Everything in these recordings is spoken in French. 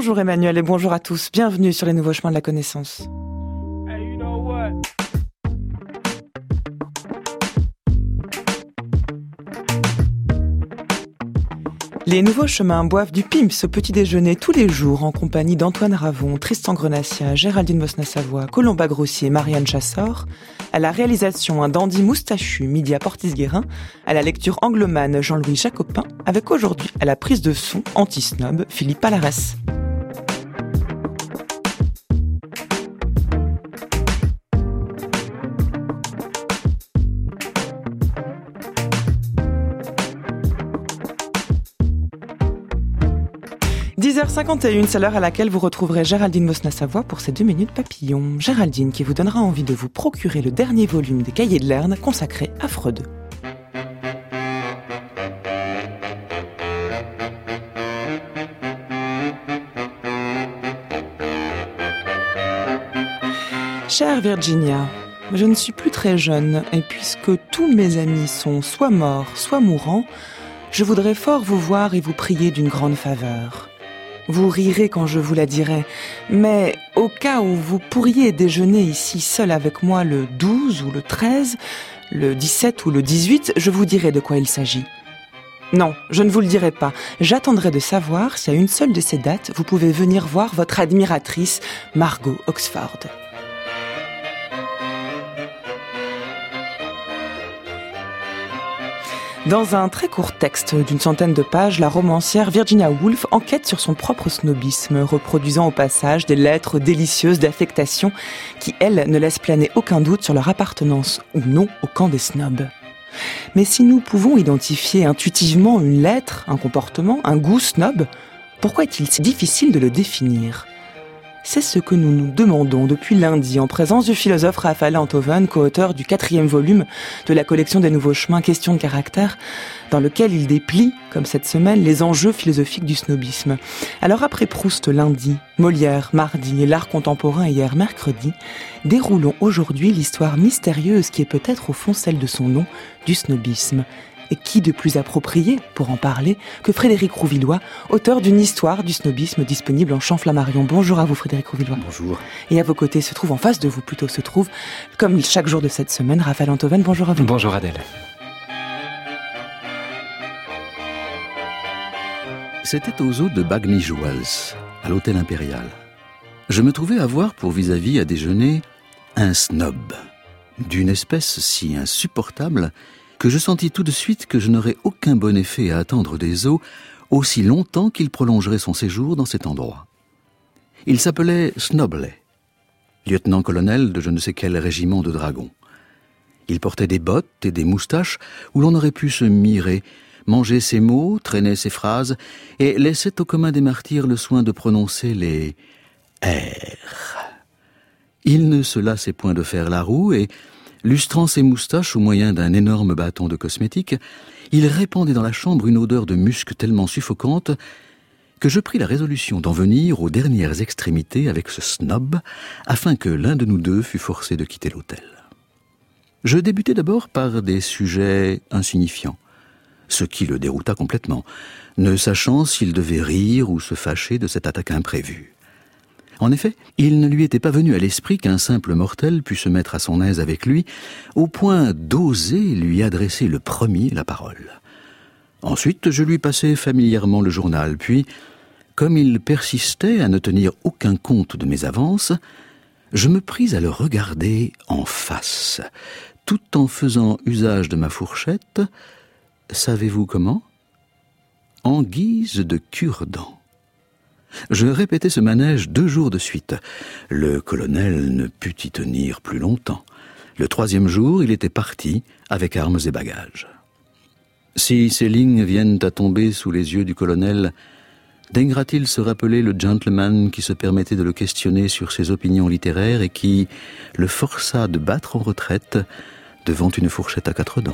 Bonjour Emmanuel et bonjour à tous. Bienvenue sur les nouveaux chemins de la connaissance. Les nouveaux chemins boivent du Pimps au petit déjeuner tous les jours en compagnie d'Antoine Ravon, Tristan Grenassia, Géraldine Mosna-Savoie, Colomba Grossier, Marianne Chassor. À la réalisation, un dandy moustachu, Midi à Portis-Guérin. À la lecture anglomane, Jean-Louis Jacopin. Avec aujourd'hui, à la prise de son, anti-snob, Philippe Palarès. « 10h51, c'est l'heure à laquelle vous retrouverez Géraldine Mosna-Savoie pour ses 2 minutes papillon. Géraldine qui vous donnera envie de vous procurer le dernier volume des Cahiers de Lerne consacré à Freud. Chère Virginia, je ne suis plus très jeune et puisque tous mes amis sont soit morts, soit mourants, je voudrais fort vous voir et vous prier d'une grande faveur. Vous rirez quand je vous la dirai, mais au cas où vous pourriez déjeuner ici seul avec moi le 12 ou le 13, le 17 ou le 18, je vous dirai de quoi il s'agit. Non, je ne vous le dirai pas. J'attendrai de savoir si à une seule de ces dates, vous pouvez venir voir votre admiratrice, Margot Oxford. Dans un très court texte d'une centaine de pages, la romancière Virginia Woolf enquête sur son propre snobisme, reproduisant au passage des lettres délicieuses d'affectation qui, elles, ne laissent planer aucun doute sur leur appartenance ou non au camp des snobs. Mais si nous pouvons identifier intuitivement une lettre, un comportement, un goût snob, pourquoi est-il si difficile de le définir ? C'est ce que nous nous demandons depuis lundi en présence du philosophe Raphaël Enthoven, co-auteur du 4e volume de la collection des Nouveaux Chemins, Questions de caractère, dans lequel il déplie, comme cette semaine, les enjeux philosophiques du snobisme. Alors après Proust lundi, Molière mardi et l'art contemporain hier mercredi, déroulons aujourd'hui l'histoire mystérieuse qui est peut-être au fond celle de son nom, du snobisme. Et qui de plus approprié pour en parler que Frédéric Rouvillois, auteur d'une histoire du snobisme disponible en Champ-Flammarion. Bonjour à vous Frédéric Rouvillois. Bonjour. Et à vos côtés en face de vous plutôt, se trouve, comme chaque jour de cette semaine, Raphaël Enthoven. Bonjour à vous. Bonjour Adèle. C'était aux eaux de Bagnige Wells, à l'hôtel impérial. Je me trouvais avoir pour vis-à-vis à déjeuner un snob, d'une espèce si insupportable que je sentis tout de suite que je n'aurais aucun bon effet à attendre des eaux aussi longtemps qu'il prolongerait son séjour dans cet endroit. Il s'appelait Snobley, lieutenant-colonel de je ne sais quel régiment de dragons. Il portait des bottes et des moustaches où l'on aurait pu se mirer, mangeait ses mots, traînait ses phrases et laissait au commun des martyrs le soin de prononcer les R. Il ne se lassait point de faire la roue et, lustrant ses moustaches au moyen d'un énorme bâton de cosmétique, il répandait dans la chambre une odeur de musc tellement suffocante que je pris la résolution d'en venir aux dernières extrémités avec ce snob, afin que l'un de nous deux fût forcé de quitter l'hôtel. Je débutai d'abord par des sujets insignifiants, ce qui le dérouta complètement, ne sachant s'il devait rire ou se fâcher de cette attaque imprévue. En effet, il ne lui était pas venu à l'esprit qu'un simple mortel pût se mettre à son aise avec lui, au point d'oser lui adresser le premier la parole. Ensuite, je lui passai familièrement le journal, puis, comme il persistait à ne tenir aucun compte de mes avances, je me pris à le regarder en face, tout en faisant usage de ma fourchette, savez-vous comment ? En guise de cure-dent. Je répétai ce manège 2 jours de suite. Le colonel ne put y tenir plus longtemps. Le 3e jour, il était parti, avec armes et bagages. Si ces lignes viennent à tomber sous les yeux du colonel, daignera-t-il se rappeler le gentleman qui se permettait de le questionner sur ses opinions littéraires et qui le força de battre en retraite devant une fourchette à 4 dents ?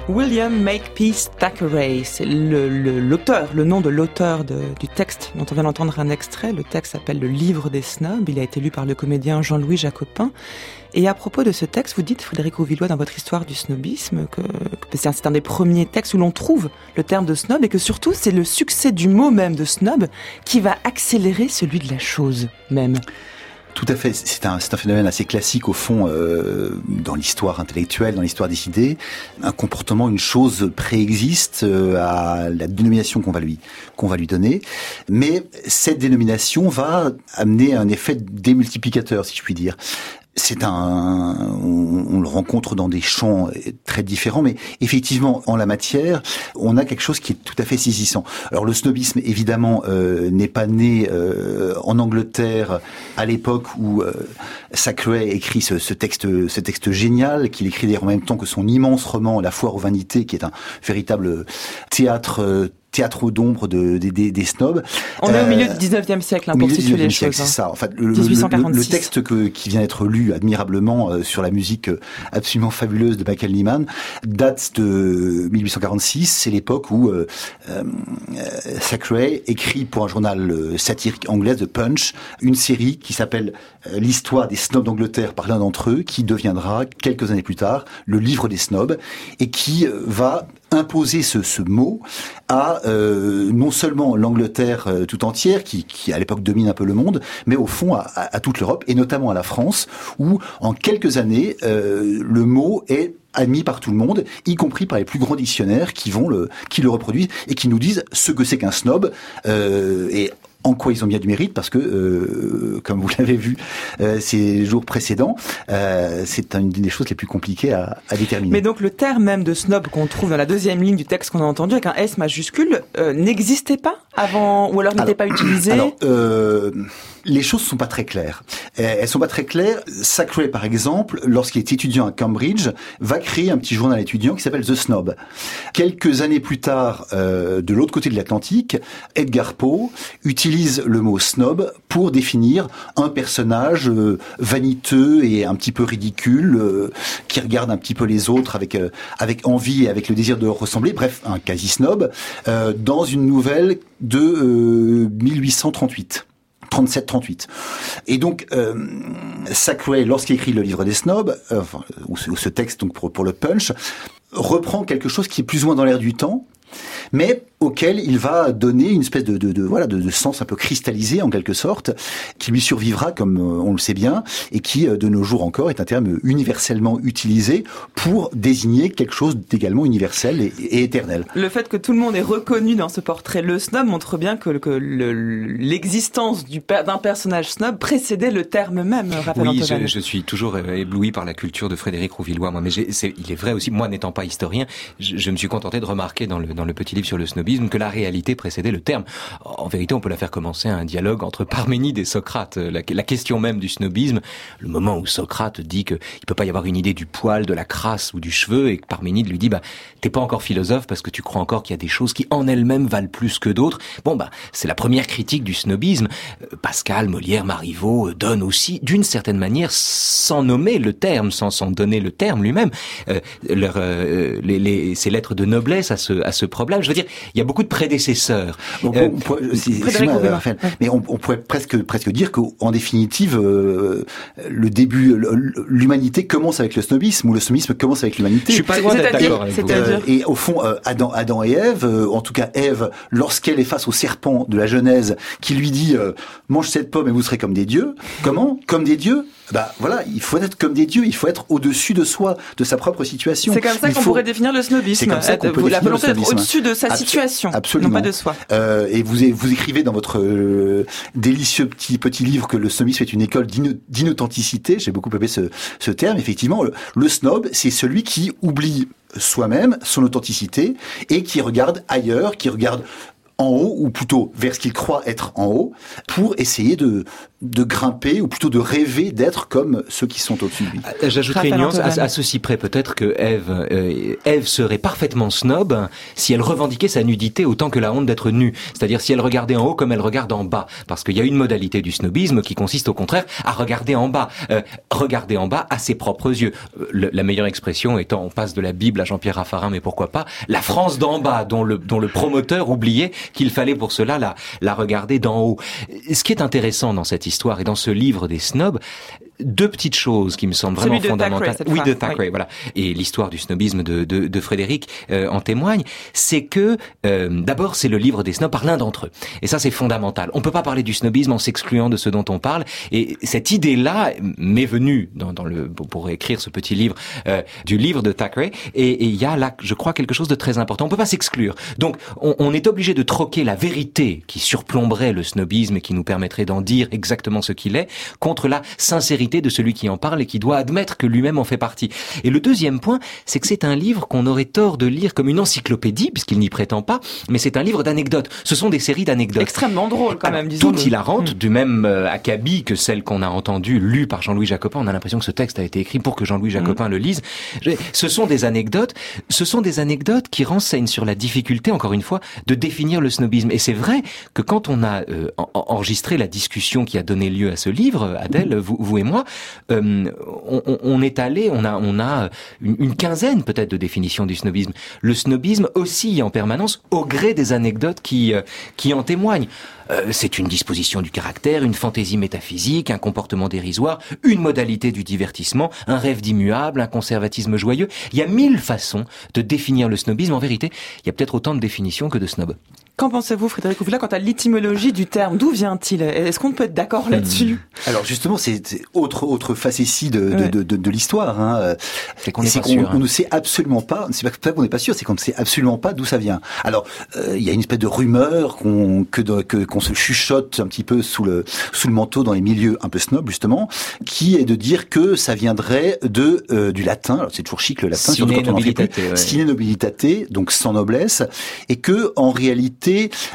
William Makepeace Thackeray, c'est le nom de l'auteur du texte dont on vient d'entendre un extrait. Le texte s'appelle Le Livre des Snobs. Il a été lu par le comédien Jean-Louis Jacopin. Et à propos de ce texte, vous dites, Frédéric Rouvillois, dans votre histoire du snobisme, que c'est un des premiers textes où l'on trouve le terme de snob et que surtout, c'est le succès du mot même de snob qui va accélérer celui de la chose même. Tout à fait. C'est un phénomène assez classique au fond dans l'histoire intellectuelle, dans l'histoire des idées. Un comportement, une chose préexiste à la dénomination qu'on va lui donner. Mais cette dénomination va amener un effet démultiplicateur, si je puis dire. On le rencontre dans des champs très différents, mais effectivement, en la matière, on a quelque chose qui est tout à fait saisissant. Alors, le snobisme, évidemment, n'est pas né en Angleterre à l'époque où Thackeray écrit ce texte génial, qu'il écrit d'ailleurs en même temps que son immense roman La Foire aux Vanités, qui est un véritable théâtre d'ombre des snobs. On est au milieu du 19e siècle, pour situer les choses. C'est ça. En fait, le texte qui vient d'être lu admirablement sur la musique absolument fabuleuse de Michael Nyman date de 1846. C'est l'époque où Thackeray écrit pour un journal satirique anglais, The Punch, une série qui s'appelle L'histoire des snobs d'Angleterre par l'un d'entre eux, qui deviendra quelques années plus tard le livre des snobs et qui va imposer ce mot à non seulement l'Angleterre tout entière, qui à l'époque domine un peu le monde, mais au fond à toute l'Europe, et notamment à la France, où en quelques années, le mot est admis par tout le monde, y compris par les plus grands dictionnaires qui le reproduisent et qui nous disent ce que c'est qu'un snob, et en quoi ils ont bien du mérite, parce que, comme vous l'avez vu ces jours précédents, c'est une des choses les plus compliquées à déterminer. Mais donc le terme même de snob qu'on trouve dans la deuxième ligne du texte qu'on a entendu, avec un S majuscule, n'existait pas avant, ou alors n'était pas utilisé? Alors, les choses sont pas très claires. Elles sont pas très claires. Thackeray, par exemple, lorsqu'il est étudiant à Cambridge, va créer un petit journal étudiant qui s'appelle The Snob. Quelques années plus tard, de l'autre côté de l'Atlantique, Edgar Poe utilise le mot snob pour définir un personnage vaniteux et un petit peu ridicule, qui regarde un petit peu les autres avec envie et avec le désir de leur ressembler. Bref, un quasi-snob, dans une nouvelle de 1838. 37-38. Et donc, Thackeray, lorsqu'il écrit le livre des snobs, ou ce texte donc pour le Punch, reprend quelque chose qui est plus ou moins dans l'air du temps, mais auquel il va donner une espèce de sens un peu cristallisé en quelque sorte, qui lui survivra comme on le sait bien, et qui de nos jours encore est un terme universellement utilisé pour désigner quelque chose d'également universel et éternel. Le fait que tout le monde ait reconnu dans ce portrait le snob montre bien que l'existence d'un personnage snob précédait le terme même, Raphaël Antoven. Oui, je suis toujours ébloui par la culture de Frédéric Rouvillois, moi, mais il est vrai aussi, moi n'étant pas historien, je me suis contenté de remarquer dans le petit livre sur le snobisme que la réalité précédait le terme. En vérité, on peut la faire commencer un dialogue entre Parménide et Socrate. La question même du snobisme, le moment où Socrate dit que il peut pas y avoir une idée du poil, de la crasse ou du cheveu, et que Parménide lui dit t'es pas encore philosophe parce que tu crois encore qu'il y a des choses qui en elles-mêmes valent plus que d'autres. C'est la première critique du snobisme. Pascal, Molière, Marivaux donnent aussi, d'une certaine manière, sans nommer le terme, sans donner le terme lui-même, ces lettres de noblesse à ce problème. Je veux dire, il y a beaucoup de prédécesseurs. Mais on pourrait presque dire qu'en définitive, le début, l'humanité commence avec le snobisme, ou le snobisme commence avec l'humanité. Je suis pas loin d'être d'accord avec vous. Et au fond, Adam et Ève, en tout cas Ève, lorsqu'elle est face au serpent de la Genèse, qui lui dit mange cette pomme et vous serez comme des dieux. Comment? Comme des dieux? Voilà, il faut être comme des dieux, il faut être au-dessus de soi, de sa propre situation. C'est comme ça qu'on pourrait définir le snobisme. C'est comme ça qu'on peut définir le snobisme. La volonté d'être au-dessus de sa situation, absolument. Non pas de soi. Et vous écrivez dans votre délicieux petit livre que le snobisme est une école d'inauthenticité. J'ai beaucoup aimé ce terme. Effectivement, le snob, c'est celui qui oublie soi-même, son authenticité, et qui regarde ailleurs, qui regarde en haut, ou plutôt vers ce qu'il croit être en haut, pour essayer de de grimper, ou plutôt de rêver d'être comme ceux qui sont au-dessus de lui. J'ajouterais une nuance à ceci près, peut-être que Ève serait parfaitement snob si elle revendiquait sa nudité autant que la honte d'être nue. C'est-à-dire si elle regardait en haut comme elle regarde en bas. Parce qu'il y a une modalité du snobisme qui consiste au contraire à regarder en bas à ses propres yeux. La meilleure expression étant, on passe de la Bible à Jean-Pierre Raffarin, mais pourquoi pas, la France d'en bas, dont le promoteur oubliait qu'il fallait pour cela la regarder d'en haut. Ce qui est intéressant dans cette histoire et dans ce livre des snobs, deux petites choses qui me semblent vraiment fondamentales. Oui, de Thackeray, voilà. Et l'histoire du snobisme de Frédéric en témoigne. C'est que, d'abord, c'est le livre des snobs par l'un d'entre eux. Et ça, c'est fondamental. On peut pas parler du snobisme en s'excluant de ce dont on parle. Et cette idée-là m'est venue pour écrire ce petit livre, du livre de Thackeray. Et il y a là, je crois, quelque chose de très important. On peut pas s'exclure. Donc, on est obligé de troquer la vérité qui surplomberait le snobisme et qui nous permettrait d'en dire exactement ce qu'il est, contre la sincérité de celui qui en parle et qui doit admettre que lui-même en fait partie. Et le deuxième point, c'est que c'est un livre qu'on aurait tort de lire comme une encyclopédie, puisqu'il n'y prétend pas, mais c'est un livre d'anecdotes. Ce sont des séries d'anecdotes. Extrêmement drôles quand même, disons. Tout hilarantes, du même acabit que celle qu'on a entendue, lue par Jean-Louis Jacopin. On a l'impression que ce texte a été écrit pour que Jean-Louis Jacopin le lise. Ce sont des anecdotes qui renseignent sur la difficulté, encore une fois, de définir le snobisme. Et c'est vrai que quand on a enregistré la discussion qui a donné lieu à ce livre, Adèle, vous et moi, on est allé, on a une quinzaine peut-être de définitions du snobisme. Le snobisme oscille en permanence au gré des anecdotes qui en témoignent. C'est une disposition du caractère, une fantaisie métaphysique, un comportement dérisoire, une modalité du divertissement, un rêve d'immuable, un conservatisme joyeux. Il y a 1000 façons de définir le snobisme. En vérité, il y a peut-être autant de définitions que de snobs. Qu'en pensez-vous, Frédéric Ouvilla, quant à l'étymologie du terme? D'où vient-il? Est-ce qu'on peut être d'accord là-dessus? Alors justement, c'est autre facétie de l'histoire. Hein. C'est qu'on n'est pas sûr. On ne sait absolument pas. C'est pas qu'on n'est pas sûr, c'est qu'on ne sait absolument pas d'où ça vient. Alors, il y a une espèce de rumeur qu'on se chuchote un petit peu sous le manteau dans les milieux un peu snobs justement, qui est de dire que ça viendrait du latin. Alors c'est toujours chic le latin, sine nobilitate, sine nobilitate, donc sans noblesse, et que en réalité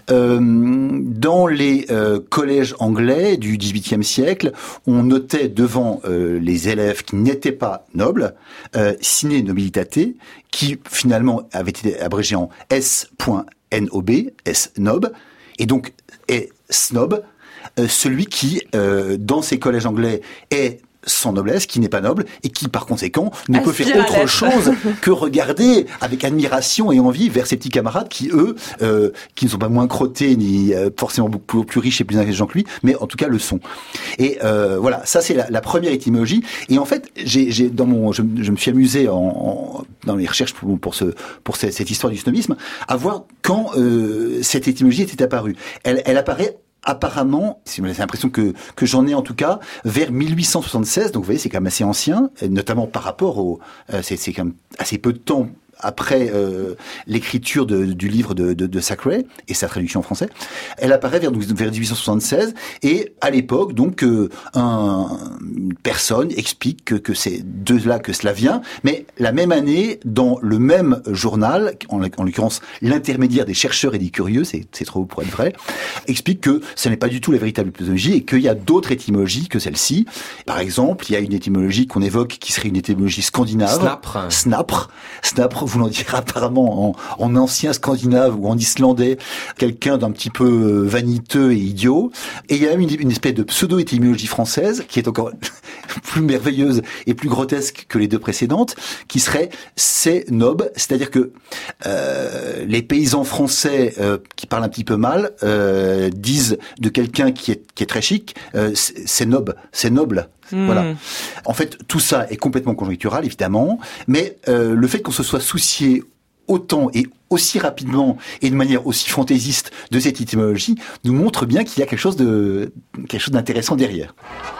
dans les collèges anglais du XVIIIe siècle, on notait devant les élèves qui n'étaient pas nobles, sine nobilitate, qui finalement avait été abrégé en S.nob, S-nob, et donc est snob, celui qui, dans ces collèges anglais, est sans noblesse, qui n'est pas noble, et qui, par conséquent, ne peut faire autre chose que regarder avec admiration et envie vers ses petits camarades qui, eux, qui ne sont pas moins crottés, ni forcément beaucoup plus riches et plus intelligents que lui, mais en tout cas le sont. Et voilà, ça c'est la première étymologie. Et en fait, je me suis amusé dans les recherches pour cette histoire du snobisme, à voir quand cette étymologie était apparue. Elle apparaît apparemment, j'ai l'impression que j'en ai en tout cas, vers 1876, donc vous voyez c'est quand même assez ancien, notamment par rapport c'est quand même assez peu de temps après l'écriture du livre de Thackeray et sa traduction en français. Elle apparaît vers 1876 et à l'époque donc une personne explique que c'est de là que cela vient, mais la même année dans le même journal, en l'occurrence l'intermédiaire des chercheurs et des curieux, c'est trop beau pour être vrai, explique que ce n'est pas du tout la véritable étymologie et qu'il y a d'autres étymologies que celle-ci. Par exemple, il y a une étymologie qu'on évoque qui serait une étymologie scandinave. Snapr, voulant dire apparemment en ancien scandinave ou en islandais, quelqu'un d'un petit peu vaniteux et idiot. Et il y a même une espèce de pseudo-étymologie française qui est encore plus merveilleuse et plus grotesque que les deux précédentes, qui serait c'est nob, c'est-à-dire que les paysans français qui parlent un petit peu mal disent de quelqu'un qui est très chic, c'est nob, c'est noble. Voilà. En fait, tout ça est complètement conjonctural, évidemment, mais le fait qu'on se soit soucié autant et aussi rapidement et de manière aussi fantaisiste de cette étymologie nous montre bien qu'il y a quelque chose d'intéressant derrière.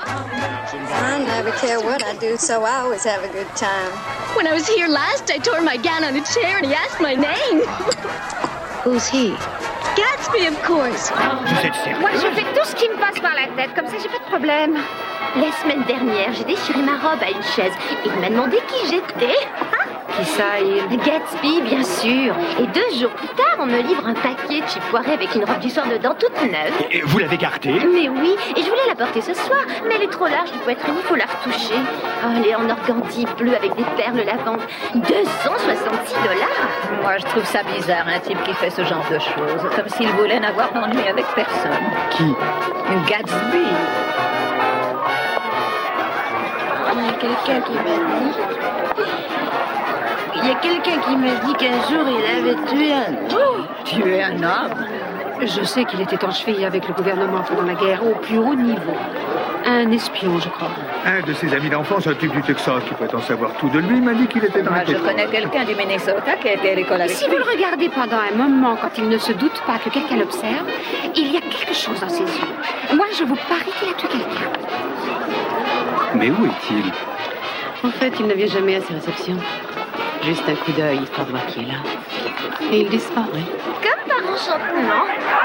I never care what I do, so I always have a good time. When I was here last, I tore my gown on a chair and he asked my name. Who's he? Gatsby, of course. Moi, je fais tout ce qui me passe par la tête, comme ça j'ai pas de problème. La semaine dernière, j'ai déchiré ma robe à une chaise. Il m'a demandé qui j'étais. Qui ça, il? Gatsby, bien sûr. Et 2 jours plus tard, on me livre un paquet de chips poirées avec une robe du soir dedans, toute neuve. Et vous l'avez gardée? Mais oui, et je voulais la porter ce soir, mais elle est trop large pour être unie, il faut la retoucher. Oh, elle est en organdie bleu avec des perles lavande. 266 $. Moi, je trouve ça bizarre, un type qui fait ce genre de choses. Comme s'il voulait n'avoir d'ennui avec personne. Qui? Gatsby. Il y a quelqu'un qui m'a dit qu'un jour il avait tué un homme. Tuer un homme? Je sais qu'il était en cheville avec le gouvernement pendant la guerre, au plus haut niveau. Un espion, je crois. Un de ses amis d'enfance, un type du Texas qui prétend savoir tout de lui, m'a dit qu'il était dans Moi, les je connais quelqu'un du Minnesota qui a été à l'école avec Si vous le regardez pendant un moment, quand il ne se doute pas que quelqu'un l'observe, il y a quelque chose dans ses yeux. Moi, je vous parie qu'il a tué quelqu'un. Mais où est-il? En fait, il ne vient jamais à ses réceptions. Juste un coup d'œil, histoire de voir qui est là. Et il disparaît. Comme par enchantement.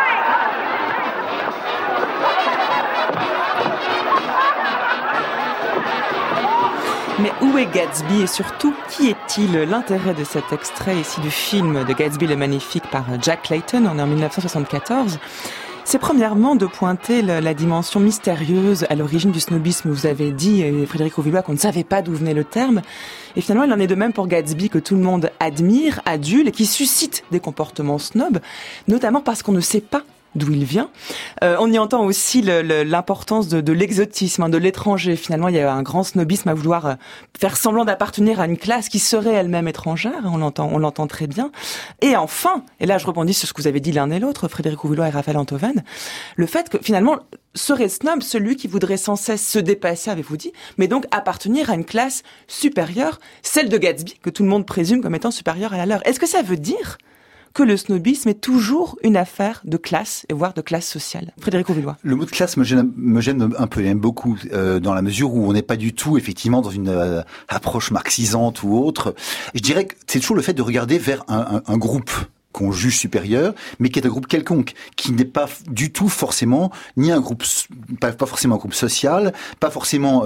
Mais où est Gatsby et surtout, qui est-il? L'intérêt de cet extrait ici du film de Gatsby le Magnifique par Jack Clayton, en 1974, c'est premièrement de pointer la dimension mystérieuse à l'origine du snobisme. Vous avez dit, Frédéric Rouvillois, qu'on ne savait pas d'où venait le terme. Et finalement, il en est de même pour Gatsby, que tout le monde admire, adule, et qui suscite des comportements snobs, notamment parce qu'on ne sait pas d'où il vient. On y entend aussi l'importance de l'exotisme, de l'étranger. Finalement, il y a un grand snobisme à vouloir faire semblant d'appartenir à une classe qui serait elle-même étrangère. On l'entend très bien. Et enfin, et là je rebondis sur ce que vous avez dit l'un et l'autre, Frédéric Rouvillois et Raphaël Antoven, le fait que finalement, serait snob celui qui voudrait sans cesse se dépasser, avez-vous dit, mais donc appartenir à une classe supérieure, celle de Gatsby, que tout le monde présume comme étant supérieure à la leur. Est-ce que ça veut dire que le snobisme est toujours une affaire de classe, et voire de classe sociale? Frédéric Rouvillois. Le mot de classe me gêne un peu, même beaucoup, dans la mesure où on n'est pas du tout, effectivement, dans une approche marxisante ou autre. Je dirais que c'est toujours le fait de regarder vers un groupe qu'on juge supérieur, mais qui est un groupe quelconque, qui n'est pas du tout forcément ni un groupe, pas forcément un groupe social, pas forcément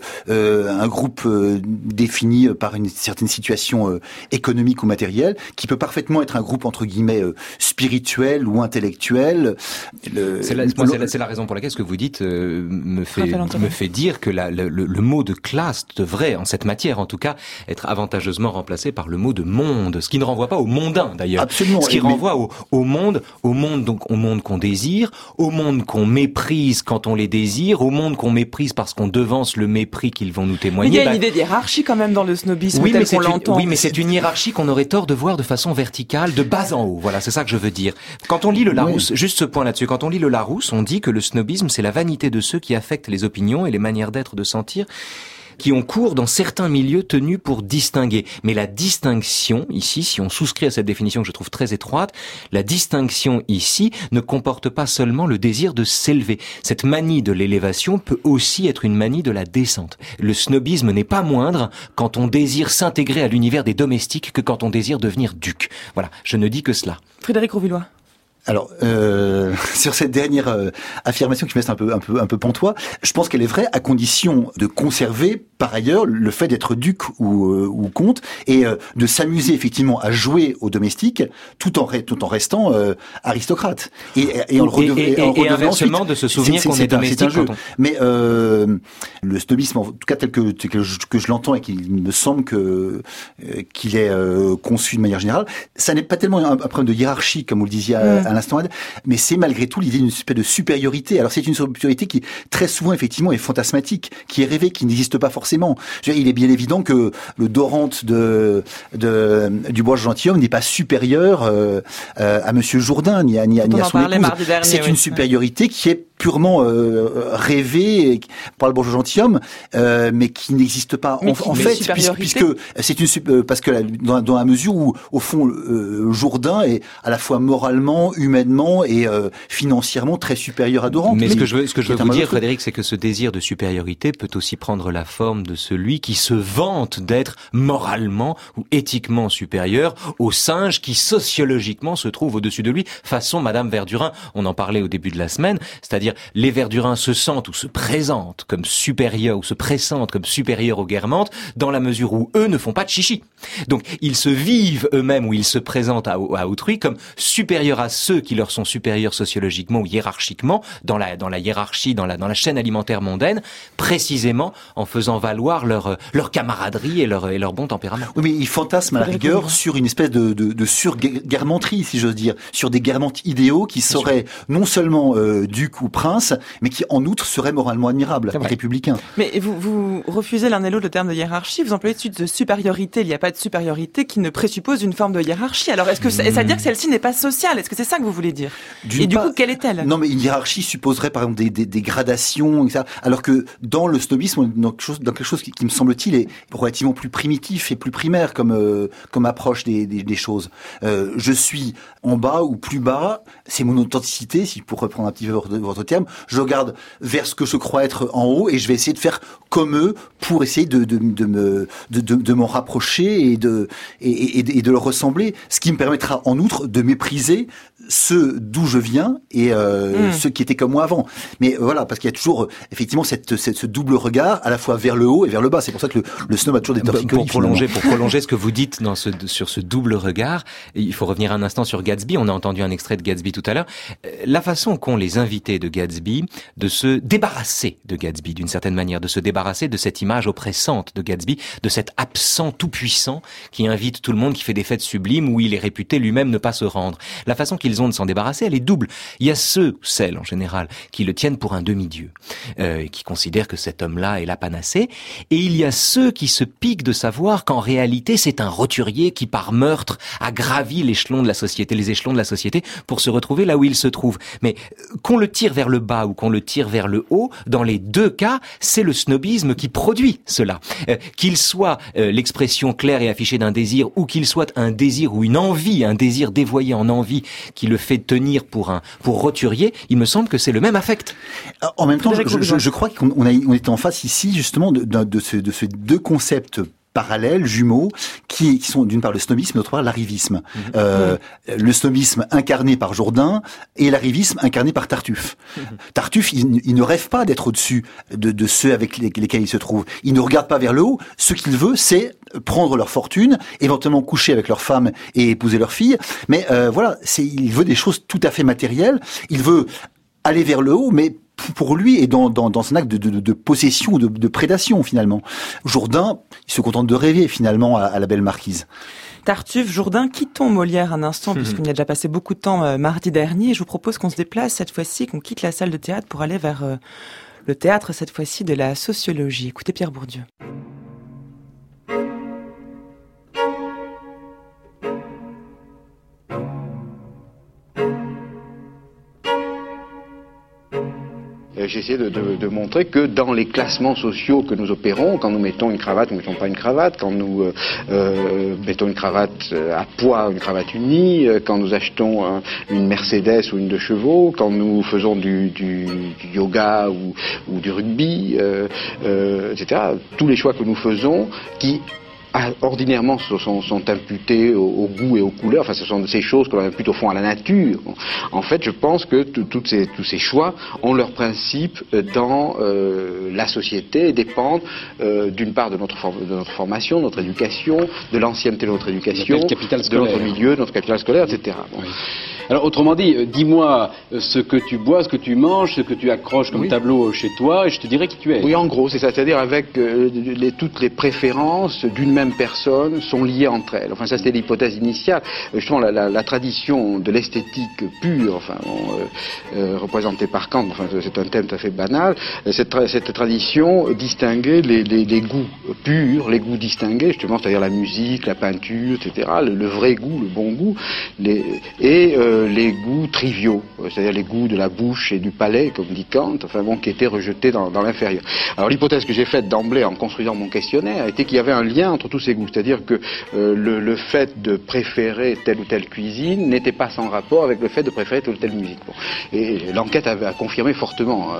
un groupe défini par une certaine situation économique ou matérielle, qui peut parfaitement être un groupe entre guillemets spirituel ou intellectuel. C'est la raison pour laquelle ce que vous dites me fait dire que le mot de classe devrait, en cette matière en tout cas, être avantageusement remplacé par le mot de monde, ce qui ne renvoie pas au mondain d'ailleurs. Absolument. Ce qui renvoie au monde donc au monde qu'on désire, au monde qu'on méprise quand on les désire, au monde qu'on méprise parce qu'on devance le mépris qu'ils vont nous témoigner. Mais il y a une idée d'hiérarchie quand même dans le snobisme tel qu'on l'entend. Oui, mais c'est une hiérarchie qu'on aurait tort de voir de façon verticale, de bas en haut. Voilà, c'est ça que je veux dire. Quand on lit le Larousse, juste ce point là-dessus, quand on lit le Larousse, on dit que le snobisme, c'est la vanité de ceux qui affectent les opinions et les manières d'être, de sentir, qui ont cours dans certains milieux tenus pour distinguer. Mais la distinction, ici, si on souscrit à cette définition que je trouve très étroite, la distinction ici ne comporte pas seulement le désir de s'élever. Cette manie de l'élévation peut aussi être une manie de la descente. Le snobisme n'est pas moindre quand on désire s'intégrer à l'univers des domestiques que quand on désire devenir duc. Voilà, je ne dis que cela. Frédéric Rouvillois. Alors, sur cette dernière affirmation qui me laisse un peu pantois, je pense qu'elle est vraie à condition de conserver par ailleurs le fait d'être duc ou comte et de s'amuser effectivement à jouer aux domestiques tout en restant aristocrate et inversement de se souvenir qu'on est domestique. Mais le snobisme, en tout cas tel que je l'entends et qu'il me semble qu'il est conçu de manière générale, ça n'est pas tellement un problème de hiérarchie comme vous le disiez à l'instant, mais c'est malgré tout l'idée d'une espèce de supériorité. Alors c'est une supériorité qui très souvent effectivement est fantasmatique, qui est rêvée, qui n'existe pas forcément. Il est bien évident que le Dorante du Bois-Gentilhomme n'est pas supérieur à Monsieur Jourdain ni à son épouse. C'est une supériorité qui est purement rêvée par le Bois-Gentilhomme, mais qui n'existe pas en fait, puisque c'est parce que dans la mesure où au fond Jourdain est à la fois moralement, humainement et financièrement très supérieur à Dorante. Mais ce que je veux vous dire, Frédéric, c'est que ce désir de supériorité peut aussi prendre la forme de celui qui se vante d'être moralement ou éthiquement supérieur au singe qui sociologiquement se trouve au-dessus de lui, façon Madame Verdurin. On en parlait au début de la semaine, c'est-à-dire c'est-à-dire les Verdurins se sentent ou se présentent comme supérieurs ou se pressentent comme supérieurs aux Guermantes dans la mesure où eux ne font pas de chichi. Donc ils se vivent eux-mêmes ou ils se présentent à autrui comme supérieurs à ceux qui leur sont supérieurs sociologiquement ou hiérarchiquement dans la hiérarchie, dans la chaîne alimentaire mondaine, précisément en faisant valoir leur camaraderie et leur bon tempérament. Oui, mais ils fantasment à la rigueur sur une espèce de surguermanterie, si j'ose dire, sur des guermantes idéaux qui seraient non seulement ducs ou princes, mais qui en outre seraient moralement admirables, républicains. Mais vous refusez l'un et l'autre le terme de hiérarchie, vous employez de supériorité. Il n'y a pas de supériorité qui ne présuppose une forme de hiérarchie. Alors est-ce que ça veut dire que celle-ci n'est pas sociale? Est-ce que c'est ça que vous voulez dire? Et du coup, quelle est-elle? Non, mais une hiérarchie supposerait par exemple des gradations, etc. Alors que dans le snobisme, dans quelque chose qui me semble-t-il est relativement plus primitif et plus primaire comme approche des choses. Je suis en bas ou plus bas, c'est mon authenticité, si pour reprendre un petit peu votre terme, je regarde vers ce que je crois être en haut et je vais essayer de faire comme eux pour essayer de m'en rapprocher et de leur ressembler, ce qui me permettra en outre de mépriser ceux d'où je viens et ceux qui étaient comme moi avant. Mais voilà, parce qu'il y a toujours effectivement ce double regard à la fois vers le haut et vers le bas. C'est pour ça que le snob a toujours des torticolis. Pour prolonger ce que vous dites sur ce double regard, il faut revenir un instant sur Gatsby. On a entendu un extrait de Gatsby tout à l'heure. La façon qu'ont les invités de Gatsby de se débarrasser de Gatsby d'une certaine manière, de se débarrasser de cette image oppressante de Gatsby, de cet absent tout-puissant qui invite tout le monde, qui fait des fêtes sublimes où il est réputé lui-même ne pas se rendre. La façon qu'ils ont de s'en débarrasser, elle est double. Il y a ceux, ou celles en général, qui le tiennent pour un demi-dieu, qui considèrent que cet homme-là est la panacée, et il y a ceux qui se piquent de savoir qu'en réalité c'est un roturier qui par meurtre a gravi les échelons de la société pour se retrouver là où il se trouve. Mais qu'on le tire vers le bas ou qu'on le tire vers le haut, dans les deux cas, c'est le snobisme qui produit cela. Qu'il soit l'expression claire et affichée d'un désir, ou qu'il soit un désir ou une envie, un désir dévoyé en envie qui le fait tenir pour roturier, il me semble que c'est le même affect. En même temps, je crois qu'on est en face ici justement de ces deux concepts parallèles, jumeaux, qui sont d'une part le snobisme et d'autre part l'arrivisme. Le snobisme incarné par Jourdain et l'arrivisme incarné par Tartuffe. Tartuffe, il ne rêve pas d'être au-dessus de ceux avec lesquels il se trouve. Il ne regarde pas vers le haut. Ce qu'il veut, c'est prendre leur fortune, éventuellement coucher avec leur femme et épouser leur fille. Mais voilà, il veut des choses tout à fait matérielles. Il veut aller vers le haut, mais pour lui et dans un acte de possession ou de prédation finalement. Jourdain, il se contente de rêver finalement à la belle marquise. Tartuffe, Jourdain, quittons Molière un instant puisqu'on y a déjà passé beaucoup de temps mardi dernier. Je vous propose qu'on se déplace cette fois-ci, qu'on quitte la salle de théâtre pour aller vers le théâtre cette fois-ci de la sociologie. Écoutez Pierre Bourdieu. J'essaie de montrer que dans les classements sociaux que nous opérons, quand nous mettons une cravate, nous ne mettons pas une cravate, quand nous mettons une cravate à poids, une cravate unie, quand nous achetons une Mercedes ou une 2 chevaux, quand nous faisons du yoga ou du rugby, etc. Tous les choix que nous faisons qui ordinairement sont imputés au goût et aux couleurs, enfin ce sont ces choses que l'on impute au fond à la nature. En fait, je pense que tous ces choix ont leur principe dans la société et dépendent d'une part de notre formation, de notre éducation, de l'ancienneté de notre éducation, de notre milieu, de notre capital scolaire, etc. Bon. Oui. Alors autrement dit, dis-moi ce que tu bois, ce que tu manges, ce que tu accroches comme tableau chez toi, et je te dirai qui tu es. Oui, en gros, c'est ça, c'est-à-dire avec toutes les préférences d'une même personne sont liées entre elles. Enfin, ça c'était l'hypothèse initiale. Justement, la tradition de l'esthétique pure, enfin, représentée par Kant, enfin, c'est un thème tout à fait banal. Cette tradition distinguait les goûts purs, les goûts distingués, justement, c'est-à-dire la musique, la peinture, etc., le vrai goût, le bon goût, les goûts triviaux, c'est-à-dire les goûts de la bouche et du palais, comme dit Kant, enfin bon, qui étaient rejetés dans l'inférieur. Alors l'hypothèse que j'ai faite d'emblée en construisant mon questionnaire était qu'il y avait un lien entre tous ces goûts, c'est-à-dire que le fait de préférer telle ou telle cuisine n'était pas sans rapport avec le fait de préférer telle ou telle musique. Bon. Et l'enquête a confirmé fortement.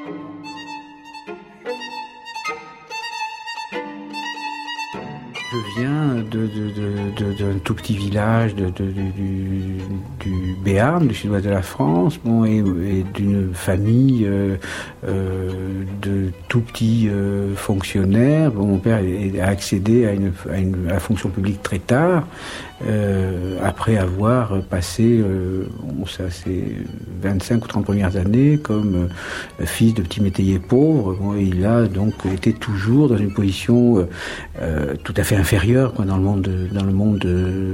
Je vient d'un tout petit village du Béarn, du sud-ouest de la France, et d'une famille de tout petits fonctionnaires. Mon père a accédé à la fonction publique très tard, après avoir passé ses 25 ou 30 premières années comme fils de petit métayer pauvre. Il a donc été toujours dans une position tout à fait inférieure dans le monde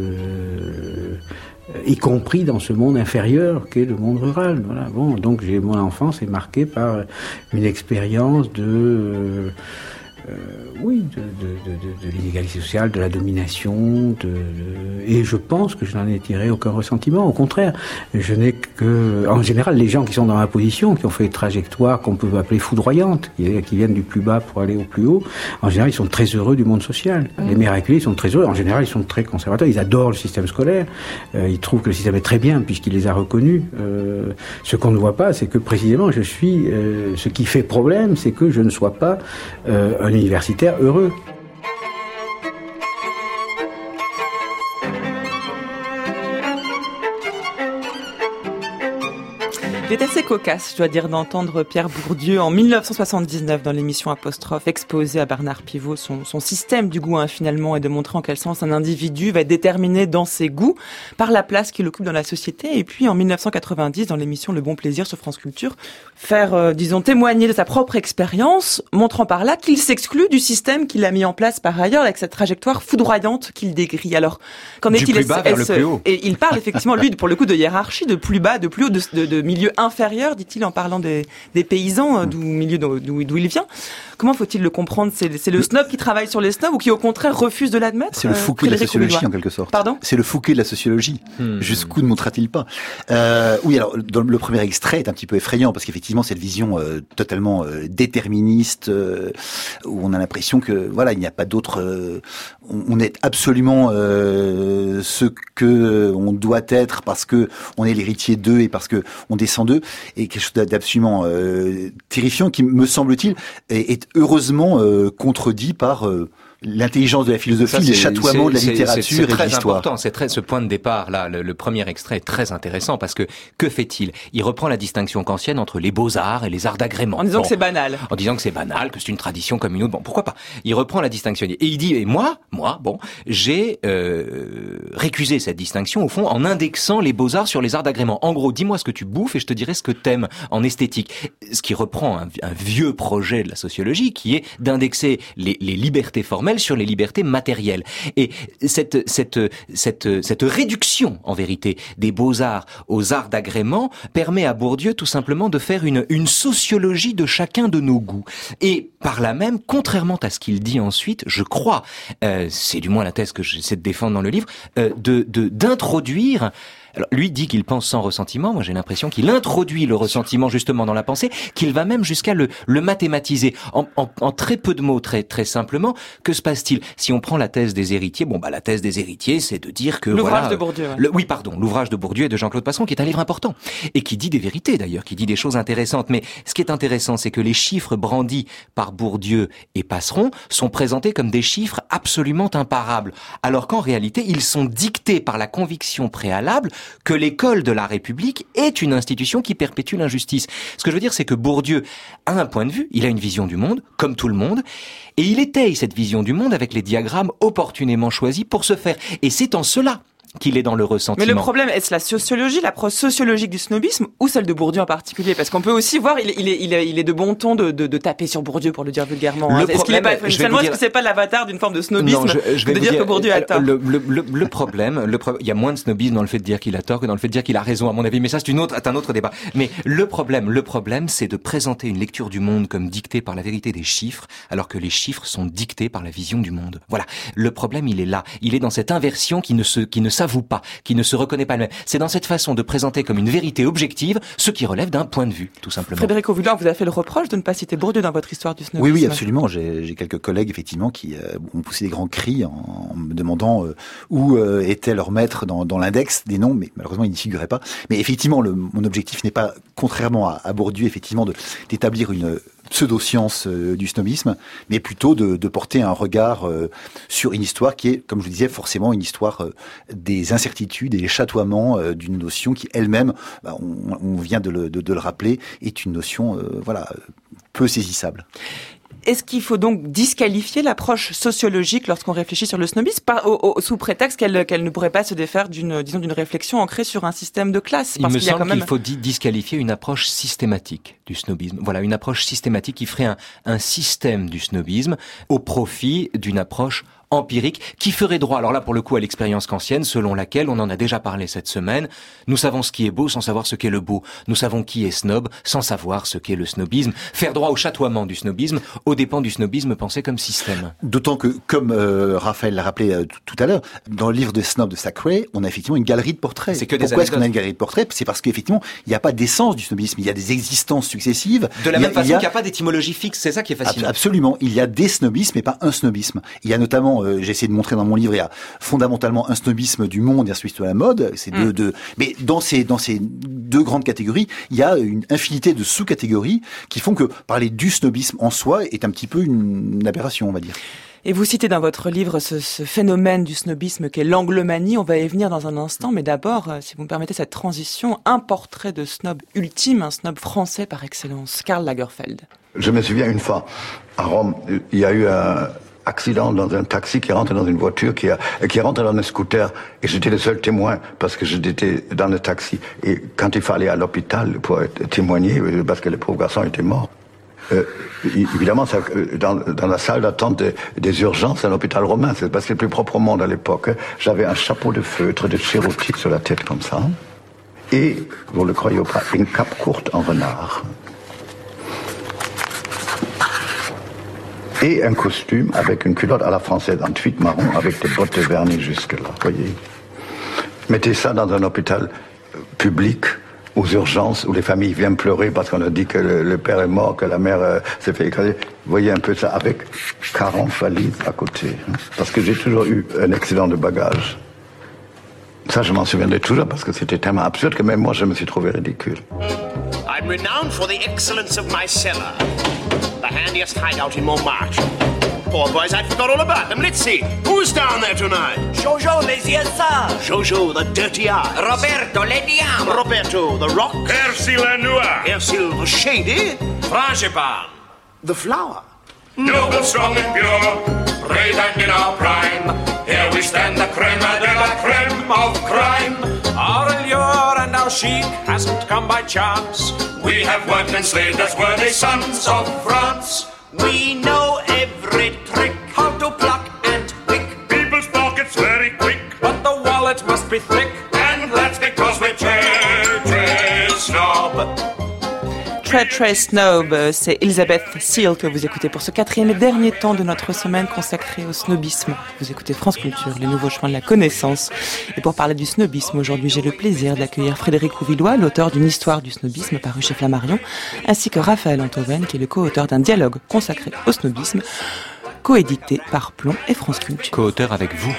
y compris dans ce monde inférieur qu'est le monde rural. Voilà. Donc mon enfance est marquée par une expérience de l'inégalité sociale, de la domination, et je pense que je n'en ai tiré aucun ressentiment. Au contraire, je n'ai que, en général, les gens qui sont dans ma position, qui ont fait une trajectoire qu'on peut appeler foudroyante, qui viennent du plus bas pour aller au plus haut, en général, ils sont très heureux du monde social. Les miraculés, ils sont très heureux. En général, ils sont très conservateurs. Ils adorent le système scolaire. Ils trouvent que le système est très bien puisqu'il les a reconnus. Ce qu'on ne voit pas, c'est que précisément, ce qui fait problème, c'est que je ne sois pas un universitaire heureux. Il est assez cocasse, je dois dire, d'entendre Pierre Bourdieu en 1979 dans l'émission Apostrophe exposer à Bernard Pivot son système du goût finalement, et de montrer en quel sens un individu va être déterminé dans ses goûts par la place qu'il occupe dans la société. Et puis en 1990 dans l'émission Le Bon Plaisir sur France Culture, faire témoigner de sa propre expérience, montrant par là qu'il s'exclut du système qu'il a mis en place par ailleurs avec cette trajectoire foudroyante qu'il décrit. Alors qu'en est-il? Du plus bas vers le plus haut. Et il parle effectivement lui pour le coup de hiérarchie, de plus bas, de plus haut, de milieu inférieur, dit-il en parlant des paysans, d'où il vient. Comment faut-il le comprendre? C'est le snob qui travaille sur les snobs ou qui au contraire refuse de l'admettre? C'est le Fouquet de la sociologie en quelque sorte. Pardon? C'est le Fouquet de la sociologie. Jusqu'où ne montrera-t-il pas? Oui, alors le premier extrait est un petit peu effrayant parce qu'effectivement cette vision totalement déterministe où on a l'impression que voilà, il n'y a pas d'autre. On est absolument ce que on doit être parce que on est l'héritier d'eux et parce que on descend d'eux, et quelque chose d'absolument terrifiant qui, me semble-t-il, est heureusement contredit par l'intelligence de la philosophie, les chatoiements de la littérature et de l'histoire. C'est très important, ce point de départ là, le premier extrait est très intéressant parce que fait-il? Il reprend la distinction kantienne entre les beaux-arts et les arts d'agrément. En disant que c'est banal. En disant que c'est banal, que c'est une tradition comme une autre. Bon, pourquoi pas? Il reprend la distinction et il dit, et moi, j'ai récusé cette distinction au fond en indexant les beaux-arts sur les arts d'agrément. En gros, dis-moi ce que tu bouffes et je te dirai ce que t'aimes en esthétique. Ce qui reprend un vieux projet de la sociologie qui est d'indexer les libertés formelles sur les libertés matérielles. Et cette réduction, en vérité, des beaux-arts aux arts d'agrément permet à Bourdieu tout simplement de faire une sociologie de chacun de nos goûts. Et par là même, contrairement à ce qu'il dit ensuite, je crois, c'est du moins la thèse que j'essaie de défendre dans le livre, d'introduire. Alors, lui dit qu'il pense sans ressentiment. Moi, j'ai l'impression qu'il introduit le ressentiment justement dans la pensée, qu'il va même jusqu'à le mathématiser. En très peu de mots, très, très simplement, que se passe-t-il? Si on prend la thèse des héritiers, la thèse des héritiers, c'est de dire que l'ouvrage de Bourdieu. Ouais. L'ouvrage de Bourdieu et de Jean-Claude Passeron, qui est un livre important. Et qui dit des vérités, d'ailleurs, qui dit des choses intéressantes. Mais ce qui est intéressant, c'est que les chiffres brandis par Bourdieu et Passeron sont présentés comme des chiffres absolument imparables. Alors qu'en réalité, ils sont dictés par la conviction préalable que l'école de la République est une institution qui perpétue l'injustice. Ce que je veux dire, c'est que Bourdieu a un point de vue, il a une vision du monde, comme tout le monde, et il étaye cette vision du monde avec les diagrammes opportunément choisis pour ce faire. Et c'est en cela qu'il est dans le ressentiment. Mais le problème, est-ce la sociologie, l'approche sociologique du snobisme, ou celle de Bourdieu en particulier? Parce qu'on peut aussi voir, il est de bon ton de taper sur Bourdieu, pour le dire vulgairement. Est-ce qu'il est pas, finalement, est-ce que c'est pas l'avatar d'une forme de snobisme de dire que Bourdieu a tort? Le problème, il y a moins de snobisme dans le fait de dire qu'il a tort que dans le fait de dire qu'il a raison, à mon avis. Mais ça, c'est un autre débat. Mais le problème, c'est de présenter une lecture du monde comme dictée par la vérité des chiffres, alors que les chiffres sont dictés par la vision du monde. Voilà. Le problème, il est là. Il est dans cette inversion qui ne s'avoue pas, qui ne se reconnaît pas elle-même. C'est dans cette façon de présenter comme une vérité objective ce qui relève d'un point de vue, tout simplement. Frédéric Rovulin, vous a fait le reproche de ne pas citer Bourdieu dans votre histoire du snobisme. Oui, absolument. J'ai quelques collègues, effectivement, qui ont poussé des grands cris en me demandant où était leur maître dans l'index des noms, mais malheureusement, il n'y figurait pas. Mais effectivement, mon objectif n'est pas, contrairement à Bourdieu, effectivement, d'établir une pseudo-science du snobisme, mais plutôt de porter un regard sur une histoire qui est, comme je vous disais, forcément une histoire des incertitudes et des chatoiements d'une notion qui elle-même, on vient de le rappeler, est une notion peu saisissable. Est-ce qu'il faut donc disqualifier l'approche sociologique lorsqu'on réfléchit sur le snobisme sous prétexte qu'elle ne pourrait pas se défaire d'une réflexion ancrée sur un système de classe? Il me semble qu'il faut disqualifier une approche systématique du snobisme. Voilà, une approche systématique qui ferait un système du snobisme au profit d'une approche empirique qui ferait droit, alors là pour le coup, à l'expérience kantienne, selon laquelle, on en a déjà parlé cette semaine, nous savons ce qui est beau sans savoir ce qu'est le beau. Nous savons qui est snob sans savoir ce qu'est le snobisme. Faire droit au chatoiement du snobisme aux dépens du snobisme pensé comme système. D'autant que, comme Raphaël l'a rappelé tout à l'heure, dans le livre de Snob de Thackeray, on a effectivement une galerie de portraits. Pourquoi est-ce qu'on a une galerie de portraits? C'est parce qu'effectivement, il n'y a pas d'essence du snobisme, il y a des existences successives. De la même façon qu'il n'y a pas d'étymologie fixe, c'est ça qui est fascinant. Absolument, il y a des snobismes et pas un snobisme. Il y a notamment j'ai essayé de montrer dans mon livre, il y a fondamentalement un snobisme du monde et un snobisme de la mode. C'est mais dans ces deux grandes catégories, il y a une infinité de sous-catégories qui font que parler du snobisme en soi est un petit peu une aberration, on va dire. Et vous citez dans votre livre ce phénomène du snobisme qu'est l'anglomanie. On va y venir dans un instant, mais d'abord, si vous me permettez cette transition, un portrait de snob ultime, un snob français par excellence, Karl Lagerfeld. Je me souviens une fois, à Rome, il y a eu un accident dans un taxi qui rentre dans une voiture, qui rentre dans un scooter, et j'étais le seul témoin parce que j'étais dans le taxi. Et quand il fallait aller à l'hôpital pour témoigner, parce que le pauvre garçon était mort, évidemment, dans la salle d'attente des urgences à l'hôpital romain, c'est parce que c'est le plus propre au monde à l'époque, j'avais un chapeau de feutre de Cheroti sur la tête comme ça, et, vous le croyez ou pas, une cape courte en renard. Et un costume avec une culotte à la française en tweed marron avec des bottes de vernis jusque-là, voyez. Mettez ça dans un hôpital public, aux urgences, où les familles viennent pleurer parce qu'on a dit que le père est mort, que la mère s'est fait écraser. Vous voyez un peu ça, avec 40 valises à côté. Parce que j'ai toujours eu un accident de bagages. Ça, je m'en souviendrai toujours parce que c'était tellement absurde que même moi, je me suis trouvé ridicule. I'm renowned for the excellence of my cellar. The handiest hideout in Montmartre. Poor boys, I forgot all about them. Let's see. Who's down there tonight? Jojo, les yeux sages. Jojo, the dirty eyes. Roberto, les diamants. Roberto, the rock. Percy la noire. Percy, the shady. Frangipane. The flower. Noble, strong and pure, brave and in our prime. Here we stand, the creme de la creme of crime. Our allure and our chic hasn't come by chance. We have worked and slaved as worthy sons of France. We know every trick, how to pluck and pick. People's pockets very quick, but the wallet must be thick. And that's because we're Trey Snob. Trey Snob, c'est Elizabeth Seal que vous écoutez pour ce 4e et dernier temps de notre semaine consacrée au snobisme. Vous écoutez France Culture, les nouveaux chemins de la connaissance. Et pour parler du snobisme, aujourd'hui, j'ai le plaisir d'accueillir Frédéric Rouvillois, l'auteur d'une histoire du snobisme paru chez Flammarion, ainsi que Raphaël Antoven, qui est le co-auteur d'un dialogue consacré au snobisme, coédité par Plomb et France Culture. Co-auteur avec vous.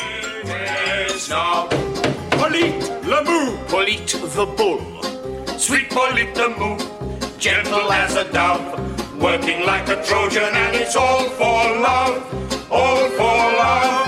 Polite le mou, Polite the bull. Sweet Polite the mou, gentle as a dove, working like a Trojan, and it's all for love, all for love,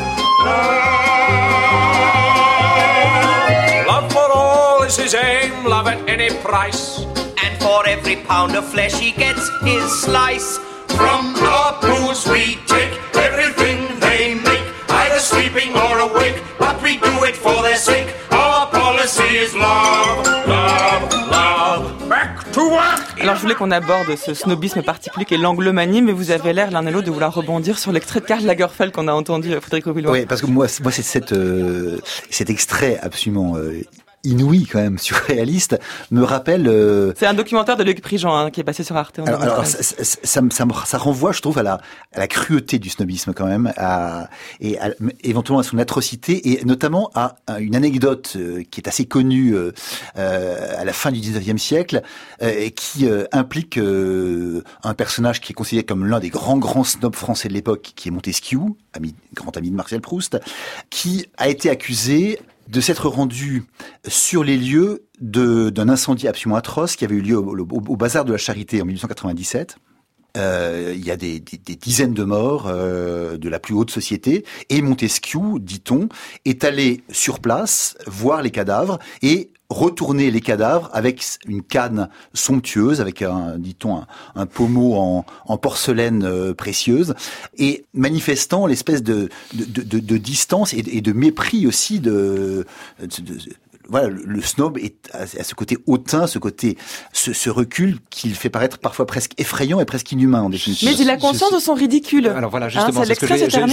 love. Love for all is his aim, love at any price, and for every pound of flesh he gets his slice. From our pools we take everything they make, either sleeping or awake, but we do it for their sake. Our policy is love, love, love. Back to work. Alors je voulais qu'on aborde ce snobisme particulier qu'est l'anglomanie, mais vous avez l'air l'un et l'autre de vouloir rebondir sur l'extrait de Karl Lagerfeld qu'on a entendu, Frédéric Rouvillois. Oui, parce que moi c'est cet extrait absolument inouï quand même, surréaliste, me rappelle... C'est un documentaire de Luc Prigent qui est passé sur Arte. Alors ça renvoie, je trouve, à la cruauté du snobisme quand même, et éventuellement à son atrocité, et notamment à une anecdote qui est assez connue à la fin du 19e siècle, et qui implique un personnage qui est considéré comme l'un des grands snobs français de l'époque, qui est Montesquieu, grand ami de Marcel Proust, qui a été accusé de s'être rendu sur les lieux d'un incendie absolument atroce qui avait eu lieu au bazar de la Charité en 1897. Il y a des dizaines de morts de la plus haute société. Et Montesquieu, dit-on, est allé sur place voir les cadavres et retourner les cadavres avec une canne somptueuse, avec un pommeau en porcelaine précieuse, et manifestant l'espèce de distance et de mépris aussi voilà, le snob est à ce côté hautain, ce recul qui fait paraître parfois presque effrayant et presque inhumain en définitive. Mais il a conscience de son ridicule. Alors voilà, justement, c'est ce que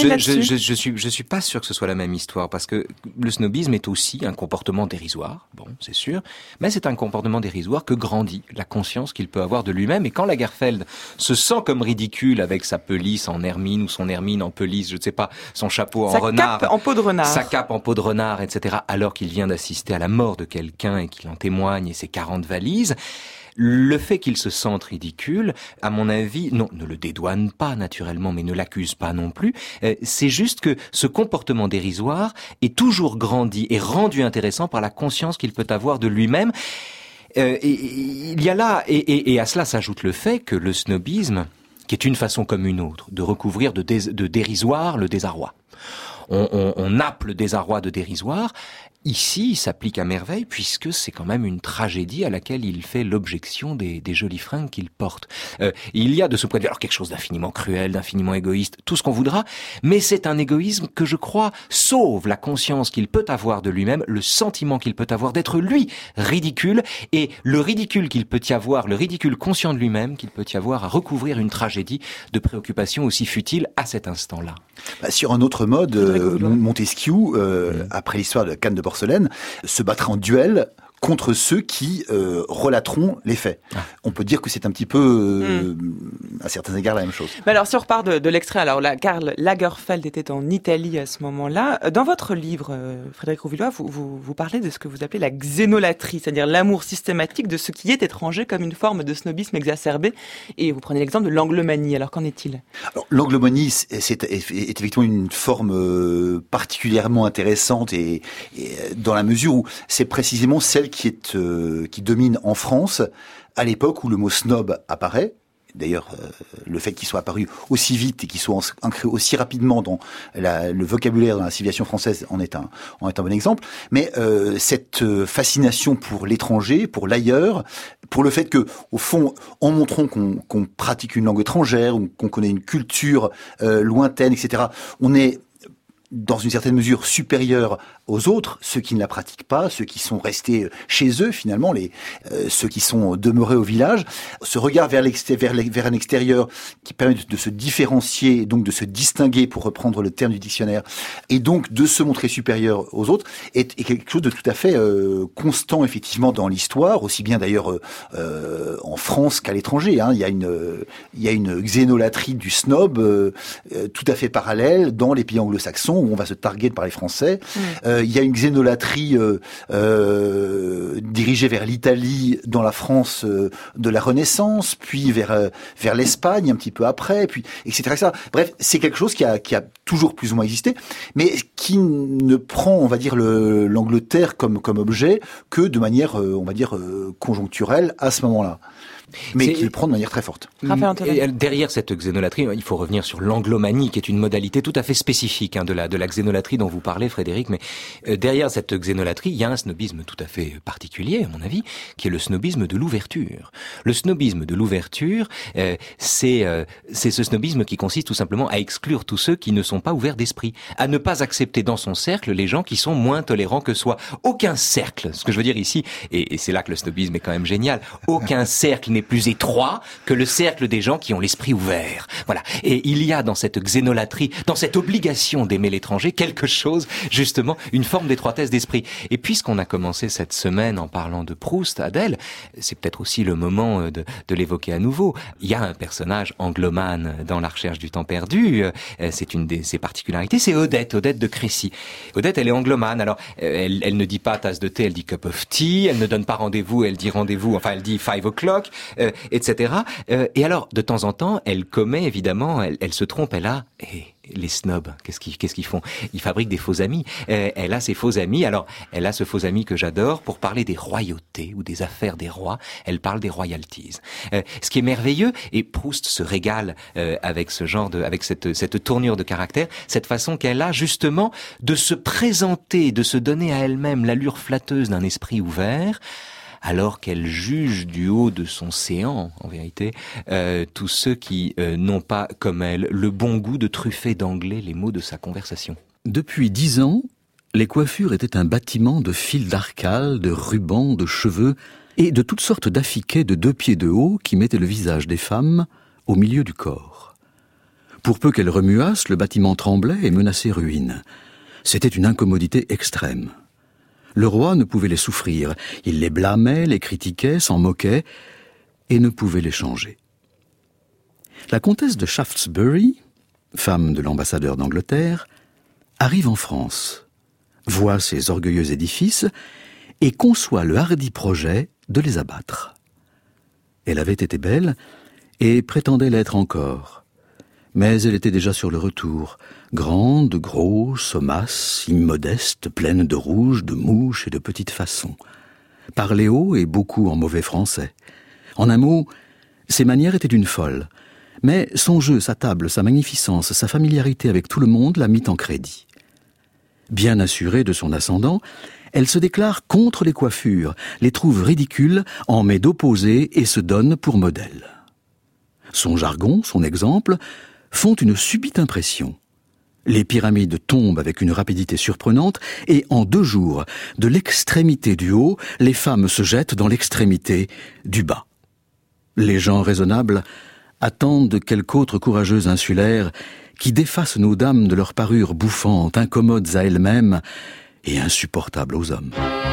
je suis pas sûr que ce soit la même histoire, parce que le snobisme est aussi un comportement dérisoire, bon, c'est sûr, mais c'est un comportement dérisoire que grandit la conscience qu'il peut avoir de lui-même. Et quand Lagerfeld se sent comme ridicule avec sa pelisse en hermine ou son hermine en pelisse, je ne sais pas, son chapeau en renard, sa cape en peau de renard, sa cape en peau de renard, etc., alors qu'il vient d'assister à la mort de quelqu'un et qu'il en témoigne, et ses 40 valises, le fait qu'il se sente ridicule, à mon avis, non, ne le dédouane pas naturellement, mais ne l'accuse pas non plus. C'est juste que ce comportement dérisoire est toujours grandi et rendu intéressant par la conscience qu'il peut avoir de lui-même. Il y a là, et à cela s'ajoute le fait que le snobisme, qui est une façon comme une autre de recouvrir de dérisoire le désarroi. On nappe le désarroi de dérisoire. Ici, il s'applique à merveille, puisque c'est quand même une tragédie à laquelle il fait l'objection des jolies fringues qu'il porte. Il y a de ce point de vue alors quelque chose d'infiniment cruel, d'infiniment égoïste, tout ce qu'on voudra, mais c'est un égoïsme que je crois sauve la conscience qu'il peut avoir de lui-même, le sentiment qu'il peut avoir d'être lui ridicule, et le ridicule qu'il peut y avoir, le ridicule conscient de lui-même qu'il peut y avoir à recouvrir une tragédie de préoccupation aussi futile à cet instant-là. Sur un autre mode, Montesquieu, après l'histoire de la canne de porcelaine, se battra en duel contre ceux qui relateront les faits. On peut dire que c'est un petit peu, à certains égards, la même chose. Mais alors, si on repart de l'extrait, alors Karl Lagerfeld était en Italie à ce moment-là. Dans votre livre, Frédéric Rouvillois, vous parlez de ce que vous appelez la xénolatrie, c'est-à-dire l'amour systématique de ce qui est étranger comme une forme de snobisme exacerbé. Et vous prenez l'exemple de l'anglomanie. Alors, qu'en est-il ? Alors, l'anglomanie, c'est effectivement une forme particulièrement intéressante et dans la mesure où c'est précisément celle qui domine en France à l'époque où le mot snob apparaît. D'ailleurs, le fait qu'il soit apparu aussi vite et qu'il soit ancré aussi rapidement dans le vocabulaire, dans la civilisation française, en est un bon exemple. Mais cette fascination pour l'étranger, pour l'ailleurs, pour le fait que, au fond, en montrant qu'on pratique une langue étrangère, ou qu'on connaît une culture lointaine, etc., on est dans une certaine mesure supérieur aux autres, ceux qui ne la pratiquent pas, ceux qui sont restés chez eux finalement, ceux qui sont demeurés au village. Ce regard vers un extérieur qui permet de se différencier, donc de se distinguer, pour reprendre le terme du dictionnaire, et donc de se montrer supérieur aux autres, est quelque chose de tout à fait constant effectivement dans l'histoire, aussi bien d'ailleurs en France qu'à l'étranger. Il y a une xénolatrie du snob tout à fait parallèle dans les pays anglo-saxons, où on va se targuer par les Français. Il y a une xénolatrie dirigée vers l'Italie dans la France de la Renaissance, puis vers l'Espagne un petit peu après, puis etc. Bref, c'est quelque chose qui a toujours plus ou moins existé, mais qui ne prend, on va dire, l'Angleterre comme objet que de manière, on va dire, conjoncturelle à ce moment-là. Mais qui le prend de manière très forte. Et derrière cette xénolatrie, il faut revenir sur l'anglomanie, qui est une modalité tout à fait spécifique de la xénolatrie dont vous parlez, Frédéric. Mais derrière cette xénolatrie, il y a un snobisme tout à fait particulier, à mon avis, qui est le snobisme de l'ouverture. Le snobisme de l'ouverture, c'est ce snobisme qui consiste tout simplement à exclure tous ceux qui ne sont pas ouverts d'esprit, à ne pas accepter dans son cercle les gens qui sont moins tolérants que soi. Aucun cercle, ce que je veux dire ici, et c'est là que le snobisme est quand même génial, aucun cercle n'est plus étroit que le cercle des gens qui ont l'esprit ouvert. Voilà. Et il y a dans cette xénolatrie, dans cette obligation d'aimer l'étranger, quelque chose, justement, une forme d'étroitesse d'esprit. Et puisqu'on a commencé cette semaine en parlant de Proust, Adèle, c'est peut-être aussi le moment de l'évoquer à nouveau. Il y a un personnage anglomane dans La Recherche du temps perdu. C'est une de ses particularités. C'est Odette de Crécy. Odette, elle est anglomane. Alors, elle ne dit pas tasse de thé, elle dit cup of tea. Elle ne donne pas rendez-vous, elle dit rendez-vous. Enfin, elle dit 5 o'clock. etc. Et alors, de temps en temps, elle commet, évidemment, elle se trompe, les snobs, qu'est-ce qu'ils font? Ils fabriquent des faux amis. Elle a ses faux amis. Alors, elle a ce faux ami que j'adore pour parler des royautés ou des affaires des rois. Elle parle des royalties. Ce qui est merveilleux, et Proust se régale avec ce genre avec cette tournure de caractère, cette façon qu'elle a justement de se présenter, de se donner à elle-même l'allure flatteuse d'un esprit ouvert, alors qu'elle juge du haut de son séant, en vérité, tous ceux qui n'ont pas, comme elle, le bon goût de truffer d'anglais les mots de sa conversation. Depuis 10 ans, les coiffures étaient un bâtiment de fils d'arcale, de rubans, de cheveux et de toutes sortes d'affiquets de 2 pieds de haut qui mettaient le visage des femmes au milieu du corps. Pour peu qu'elles remuassent, le bâtiment tremblait et menaçait ruine. C'était une incommodité extrême. Le roi ne pouvait les souffrir, il les blâmait, les critiquait, s'en moquait, et ne pouvait les changer. La comtesse de Shaftesbury, femme de l'ambassadeur d'Angleterre, arrive en France, voit ces orgueilleux édifices, et conçoit le hardi projet de les abattre. Elle avait été belle, et prétendait l'être encore. Mais elle était déjà sur le retour, grande, grosse, hommasse, immodeste, pleine de rouge, de mouches et de petites façons. Parlait haut et beaucoup en mauvais français. En un mot, ses manières étaient d'une folle. Mais son jeu, sa table, sa magnificence, sa familiarité avec tout le monde la mit en crédit. Bien assurée de son ascendant, elle se déclare contre les coiffures, les trouve ridicules, en met d'opposés et se donne pour modèle. Son jargon, son exemple, font une subite impression. Les pyramides tombent avec une rapidité surprenante et en 2 jours, de l'extrémité du haut, les femmes se jettent dans l'extrémité du bas. Les gens raisonnables attendent quelque autre courageuse insulaire qui défasse nos dames de leur parure bouffante, incommodes à elles-mêmes et insupportables aux hommes.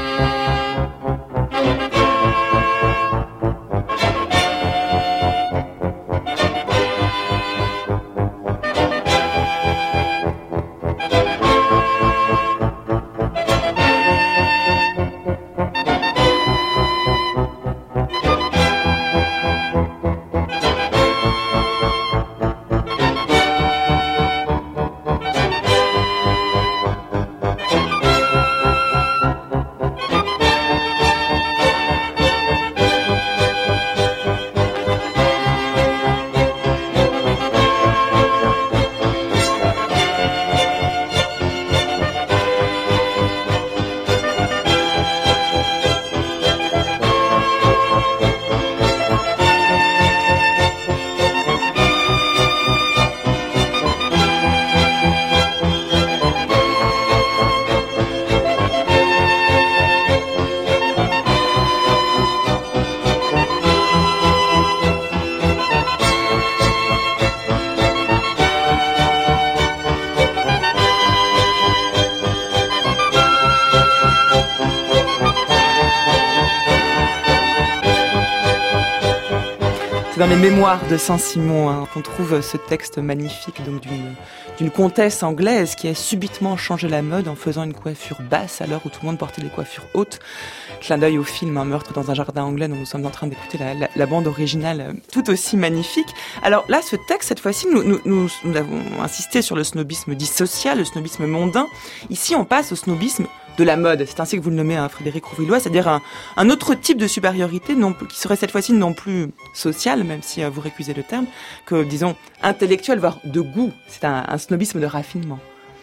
C'est dans les mémoires de Saint-Simon qu'on trouve ce texte magnifique donc d'une comtesse anglaise qui a subitement changé la mode en faisant une coiffure basse à l'heure où tout le monde portait des coiffures hautes. Clin d'œil au film Un meurtre dans un jardin anglais dont nous sommes en train d'écouter la bande originale tout aussi magnifique. Alors là, ce texte, cette fois-ci, nous avons insisté sur le snobisme dit social, le snobisme mondain. Ici, on passe au snobisme de la mode. C'est ainsi que vous le nommez, Frédéric Rouvillois, c'est-à-dire un autre type de supériorité qui serait cette fois-ci non plus sociale, même si vous récusez le terme, que, disons, intellectuel, voire de goût. C'est un snobisme de raffinement.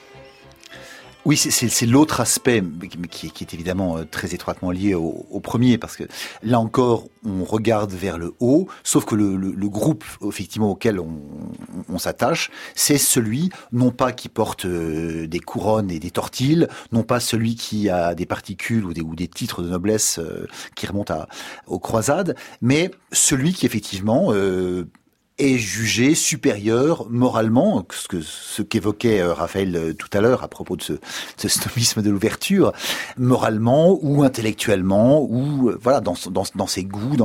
Oui, c'est l'autre aspect qui est évidemment très étroitement lié au premier, parce que là encore, on regarde vers le haut, sauf que le groupe effectivement auquel on s'attache, c'est celui non pas qui porte des couronnes et des tortilles, non pas celui qui a des particules ou des titres de noblesse qui remontent aux croisades, mais celui qui effectivement est jugé supérieur moralement, ce qu'évoquait Raphaël tout à l'heure à propos de ce snobisme de l'ouverture, moralement ou intellectuellement ou voilà dans ses goûts,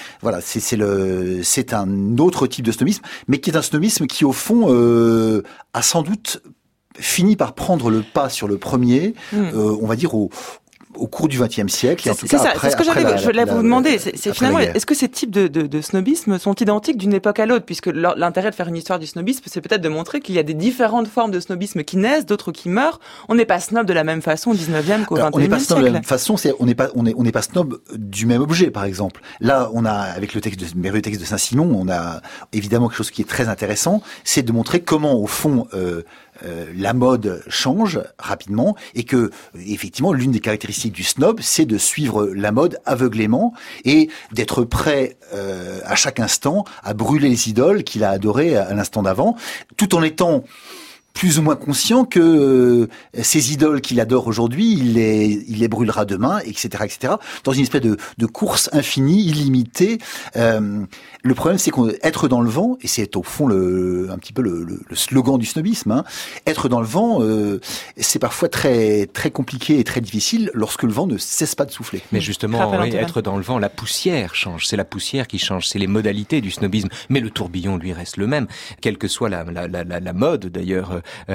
c'est un autre type de snobisme, mais qui est un snobisme qui au fond a sans doute fini par prendre le pas sur le premier, on va dire au cours du XXe siècle. Et en tout c'est cas, ça, après, c'est ce que je voulais vous demander. C'est finalement, la guerre. est-ce que ces types de snobisme sont identiques d'une époque à l'autre? Puisque l'intérêt de faire une histoire du snobisme, c'est peut-être de montrer qu'il y a des différentes formes de snobisme qui naissent, d'autres qui meurent. On n'est pas snob de la même façon au 19e qu'au 21e siècle. On n'est pas snob de la même façon, on n'est pas snob du même objet, par exemple. Là, on a, avec le merveilleux texte de Saint-Simon, on a évidemment quelque chose qui est très intéressant, c'est de montrer comment, au fond, la mode change rapidement et que, effectivement, l'une des caractéristiques du snob, c'est de suivre la mode aveuglément et d'être prêt à chaque instant à brûler les idoles qu'il a adorées à l'instant d'avant, tout en étant plus ou moins conscient que ces idoles qu'il adore aujourd'hui, il les brûlera demain, etc., etc., dans une espèce de course infinie, illimitée. Le problème, c'est qu'être dans le vent, et c'est au fond un petit peu le slogan du snobisme, hein, être dans le vent, c'est parfois très très compliqué et très difficile lorsque le vent ne cesse pas de souffler. Mais justement, oui, être dans le vent, la poussière change. C'est la poussière qui change. C'est les modalités du snobisme. Mais le tourbillon, lui, reste le même. Quelle que soit la mode, d'ailleurs,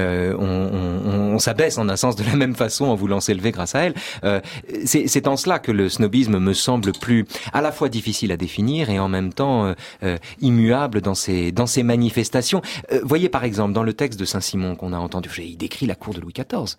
on s'abaisse en un sens de la même façon en voulant s'élever grâce à elle. C'est en cela que le snobisme me semble plus à la fois difficile à définir et en même temps immuable dans ses manifestations. Voyez par exemple dans le texte de Saint-Simon qu'on a entendu, il décrit la cour de Louis XIV,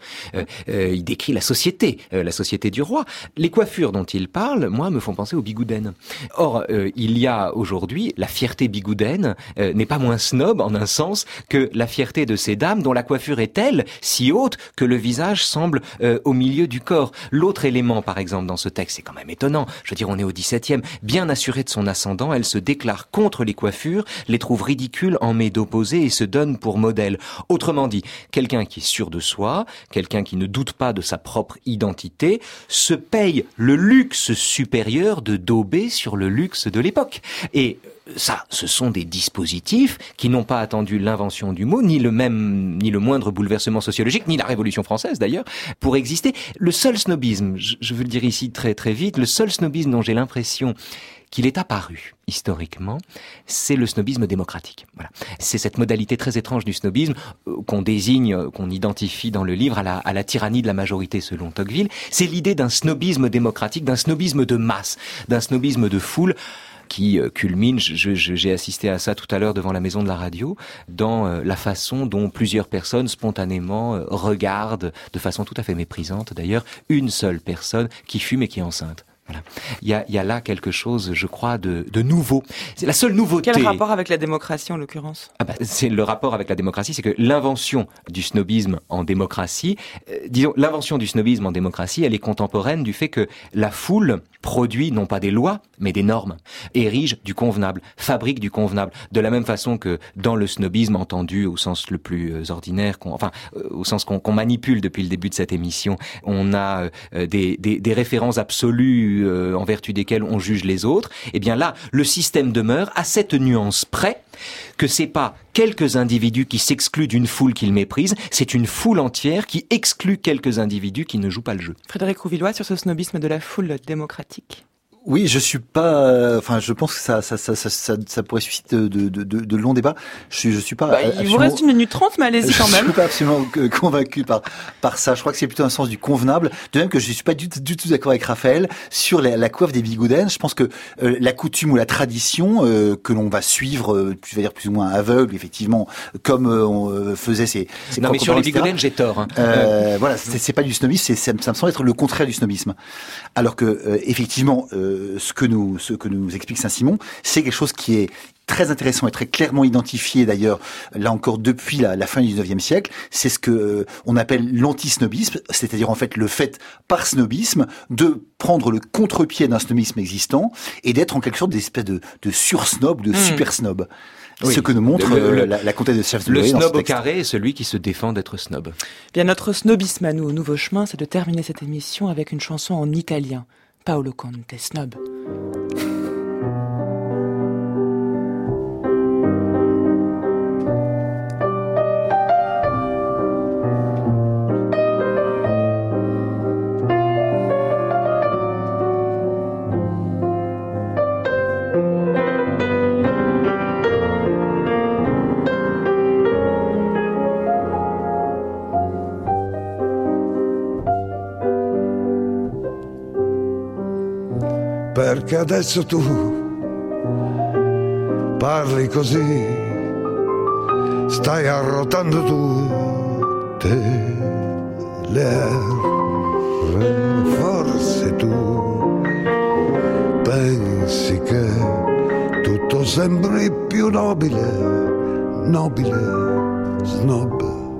il décrit la société du roi. Les coiffures dont il parle, moi, me font penser aux bigoudaines. Or, il y a aujourd'hui la fierté bigoudaine n'est pas moins snob en un sens que la fierté de ces dames dont la coiffure est telle, si haute, que le visage semble au milieu du corps. L'autre élément, par exemple, dans ce texte, c'est quand même étonnant. Je veux dire, on est au XVIIe. Bien assurée de son ascendant, elle se déclare contre les coiffures, les trouve ridicules, en met d'opposés et se donne pour modèle. Autrement dit, quelqu'un qui est sûr de soi, quelqu'un qui ne doute pas de sa propre identité, se paye le luxe supérieur de dauber sur le luxe de l'époque. Et ça, ce sont des dispositifs qui n'ont pas attendu l'invention du mot, ni le moindre bouleversement sociologique, ni la Révolution française d'ailleurs, pour exister. Le seul snobisme, je veux le dire ici très très vite, le seul snobisme dont j'ai l'impression qu'il est apparu historiquement, c'est le snobisme démocratique. Voilà. C'est cette modalité très étrange du snobisme qu'on désigne, qu'on identifie dans le livre à la tyrannie de la majorité selon Tocqueville. C'est l'idée d'un snobisme démocratique, d'un snobisme de masse, d'un snobisme de foule qui culmine, j'ai assisté à ça tout à l'heure devant la maison de la radio, dans la façon dont plusieurs personnes spontanément regardent, de façon tout à fait méprisante d'ailleurs, une seule personne qui fume et qui est enceinte. Voilà. Il y a là quelque chose, je crois, de nouveau. C'est la seule nouveauté. Quel rapport avec la démocratie en l'occurrence? C'est le rapport avec la démocratie, c'est que l'invention du snobisme en démocratie, l'invention du snobisme en démocratie, elle est contemporaine du fait que la foule produit non pas des lois, mais des normes, érige du convenable, fabrique du convenable, de la même façon que dans le snobisme entendu au sens le plus ordinaire, au sens qu'on manipule depuis le début de cette émission, on a des références absolues en vertu desquelles on juge les autres. Eh bien là, le système demeure à cette nuance près que c'est pas quelques individus qui s'excluent d'une foule qu'ils méprisent, c'est une foule entière qui exclut quelques individus qui ne jouent pas le jeu. Frédéric Rouvillois, sur ce snobisme de la foule démocratique. Oui, je suis pas. Enfin, je pense que ça pourrait susciter de longs débats. Je suis pas. Il vous reste 1 minute 30, mais allez-y quand même. Je suis pas absolument convaincu par ça. Je crois que c'est plutôt un sens du convenable. De même que je suis pas du tout d'accord avec Raphaël sur la coiffe des bigoudaines. Je pense que la coutume ou la tradition que l'on va suivre, tu vas dire plus ou moins aveugle, effectivement, comme on faisait ces. Non, mais sur les bigoudaines, j'ai tort. Hein. Voilà, c'est pas du snobisme. Ça me semble être le contraire du snobisme. Alors que effectivement. Ce que nous explique Saint-Simon, c'est quelque chose qui est très intéressant et très clairement identifié d'ailleurs, là encore depuis la fin du 19e siècle, c'est ce que on appelle l'antisnobisme, c'est-à-dire en fait le fait par snobisme de prendre le contre-pied d'un snobisme existant et d'être en quelque sorte des espèces de sur-snob, de super-snob. Oui. Ce que nous montre la comtesse de Shaftesbury. Le snob au carré est celui qui se défend d'être snob. Bien, notre snobisme à nous, au Nouveau Chemin, c'est de terminer cette émission avec une chanson en italien. Paolo Conte, snob. perché adesso tu parli così, stai arrotando tutte le erre, forse tu pensi che tutto sembri più nobile, snob,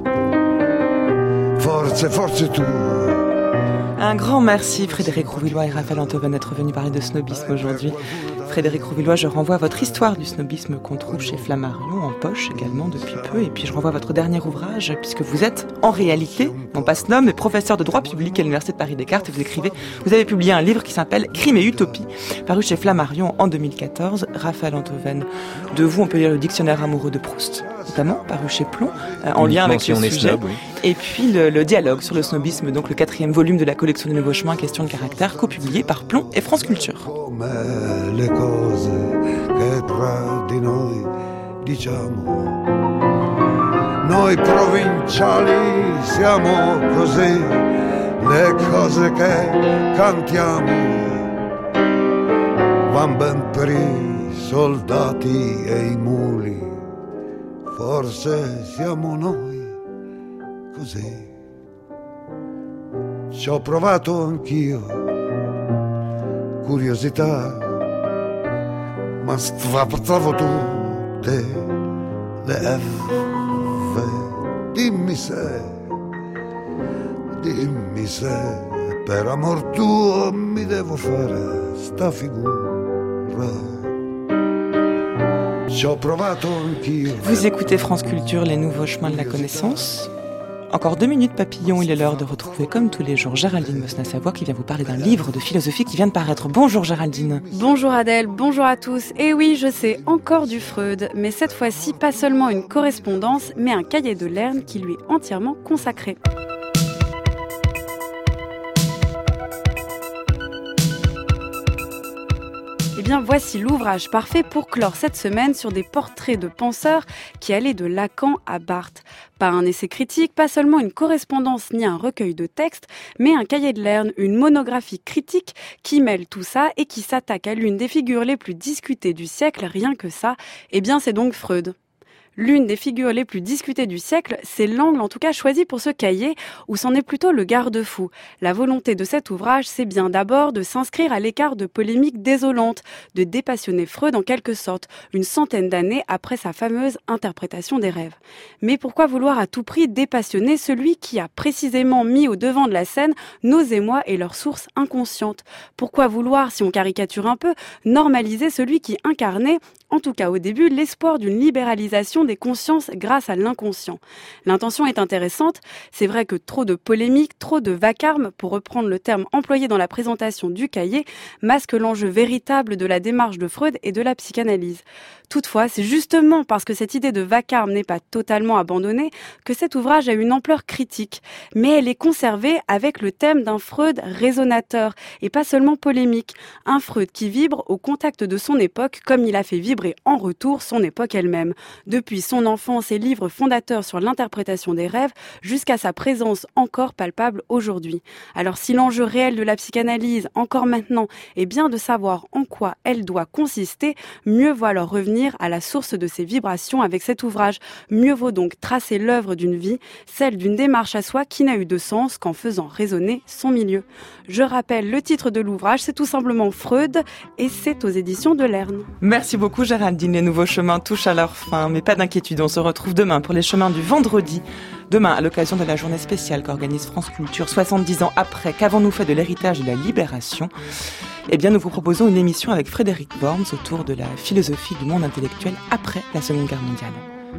forse tu. Un grand merci Frédéric Rouvillois et Raphaël Antoven d'être venus parler de snobisme aujourd'hui. Frédéric Rouvillois, je renvoie à votre histoire du snobisme qu'on trouve chez Flammarion, en poche également depuis peu, et puis je renvoie à votre dernier ouvrage, puisque vous êtes en réalité, non pas snob, mais professeur de droit public à l'Université de Paris-Descartes, et vous avez publié un livre qui s'appelle Crime et Utopie, paru chez Flammarion en 2014. Raphaël Antoven, de vous on peut lire le dictionnaire amoureux de Proust, notamment, paru chez Plomb, en lien avec ce sujet, snob, oui. Et puis le dialogue sur le snobisme, donc le 4e volume de la collection des Nouveaux Chemins, question de caractère, copublié par Plomb et France Culture. Le cose che tra di noi diciamo, noi provinciali siamo così, le cose che cantiamo van ben per i soldati e i muli, forse siamo noi così. Ci ho provato anch'io, curiosità, ma sfrattavo tutte le F. Dimmi se per amor tuo mi devo fare sta figura. Ci ho provato anch'io. Vous écoutez France Culture, les nouveaux chemins de la connaissance. Encore 2 minutes papillon, il est l'heure de retrouver comme tous les jours Géraldine Mosna-Savoie qui vient vous parler d'un livre de philosophie qui vient de paraître. Bonjour Géraldine. Bonjour Adèle, bonjour à tous. Et oui, je sais, encore du Freud, mais cette fois-ci pas seulement une correspondance, mais un cahier de Lerne qui lui est entièrement consacré. Eh bien, voici l'ouvrage parfait pour clore cette semaine sur des portraits de penseurs qui allaient de Lacan à Barthes. Pas un essai critique, pas seulement une correspondance ni un recueil de textes, mais un cahier de Lerne, une monographie critique qui mêle tout ça et qui s'attaque à l'une des figures les plus discutées du siècle, rien que ça. Eh bien, c'est donc Freud. L'une des figures les plus discutées du siècle, c'est l'angle en tout cas choisi pour ce cahier, où c'en est plutôt le garde-fou. La volonté de cet ouvrage, c'est bien d'abord de s'inscrire à l'écart de polémiques désolantes, de dépassionner Freud en quelque sorte, une centaine d'années après sa fameuse interprétation des rêves. Mais pourquoi vouloir à tout prix dépassionner celui qui a précisément mis au devant de la scène nos émois et leurs sources inconscientes ? Pourquoi vouloir, si on caricature un peu, normaliser celui qui incarnait, en tout cas au début, l'espoir d'une libéralisation des consciences grâce à l'inconscient. L'intention est intéressante, c'est vrai que trop de polémiques, trop de vacarme, pour reprendre le terme employé dans la présentation du cahier, masque l'enjeu véritable de la démarche de Freud et de la psychanalyse. Toutefois, c'est justement parce que cette idée de vacarme n'est pas totalement abandonnée que cet ouvrage a une ampleur critique, mais elle est conservée avec le thème d'un Freud raisonnateur et pas seulement polémique, un Freud qui vibre au contact de son époque comme il a fait vibrer en retour son époque elle-même. Depuis son enfance et livres fondateurs sur l'interprétation des rêves, jusqu'à sa présence encore palpable aujourd'hui. Alors si l'enjeu réel de la psychanalyse, encore maintenant, est bien de savoir en quoi elle doit consister, mieux vaut alors revenir à la source de ces vibrations avec cet ouvrage. Mieux vaut donc tracer l'œuvre d'une vie, celle d'une démarche à soi qui n'a eu de sens qu'en faisant résonner son milieu. Je rappelle le titre de l'ouvrage, c'est tout simplement Freud et c'est aux éditions de Lerne. Merci beaucoup Géraldine, les nouveaux chemins touchent à leur fin, mais pas d'inquiétude, on se retrouve demain pour les chemins du vendredi. Demain, à l'occasion de la journée spéciale qu'organise France Culture, 70 ans après, qu'avons-nous fait de l'héritage de la libération ? Eh bien, nous vous proposons une émission avec Frédéric Worms autour de la philosophie du monde intellectuel après la Seconde Guerre mondiale.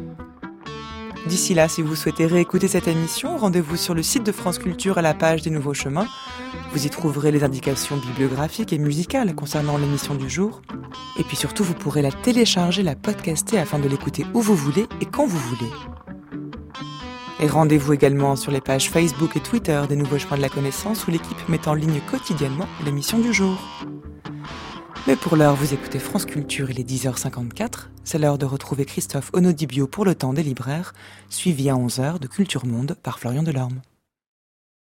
D'ici là, si vous souhaitez réécouter cette émission, rendez-vous sur le site de France Culture à la page des Nouveaux Chemins. Vous y trouverez les indications bibliographiques et musicales concernant l'émission du jour. Et puis surtout, vous pourrez la télécharger, la podcaster afin de l'écouter où vous voulez et quand vous voulez. Et rendez-vous également sur les pages Facebook et Twitter des Nouveaux Chemins de la Connaissance où l'équipe met en ligne quotidiennement l'émission du jour. Mais pour l'heure, vous écoutez France Culture, il est 10h54. C'est l'heure de retrouver Christophe Onodibio pour le temps des libraires, suivi à 11h de Culture Monde par Florian Delorme.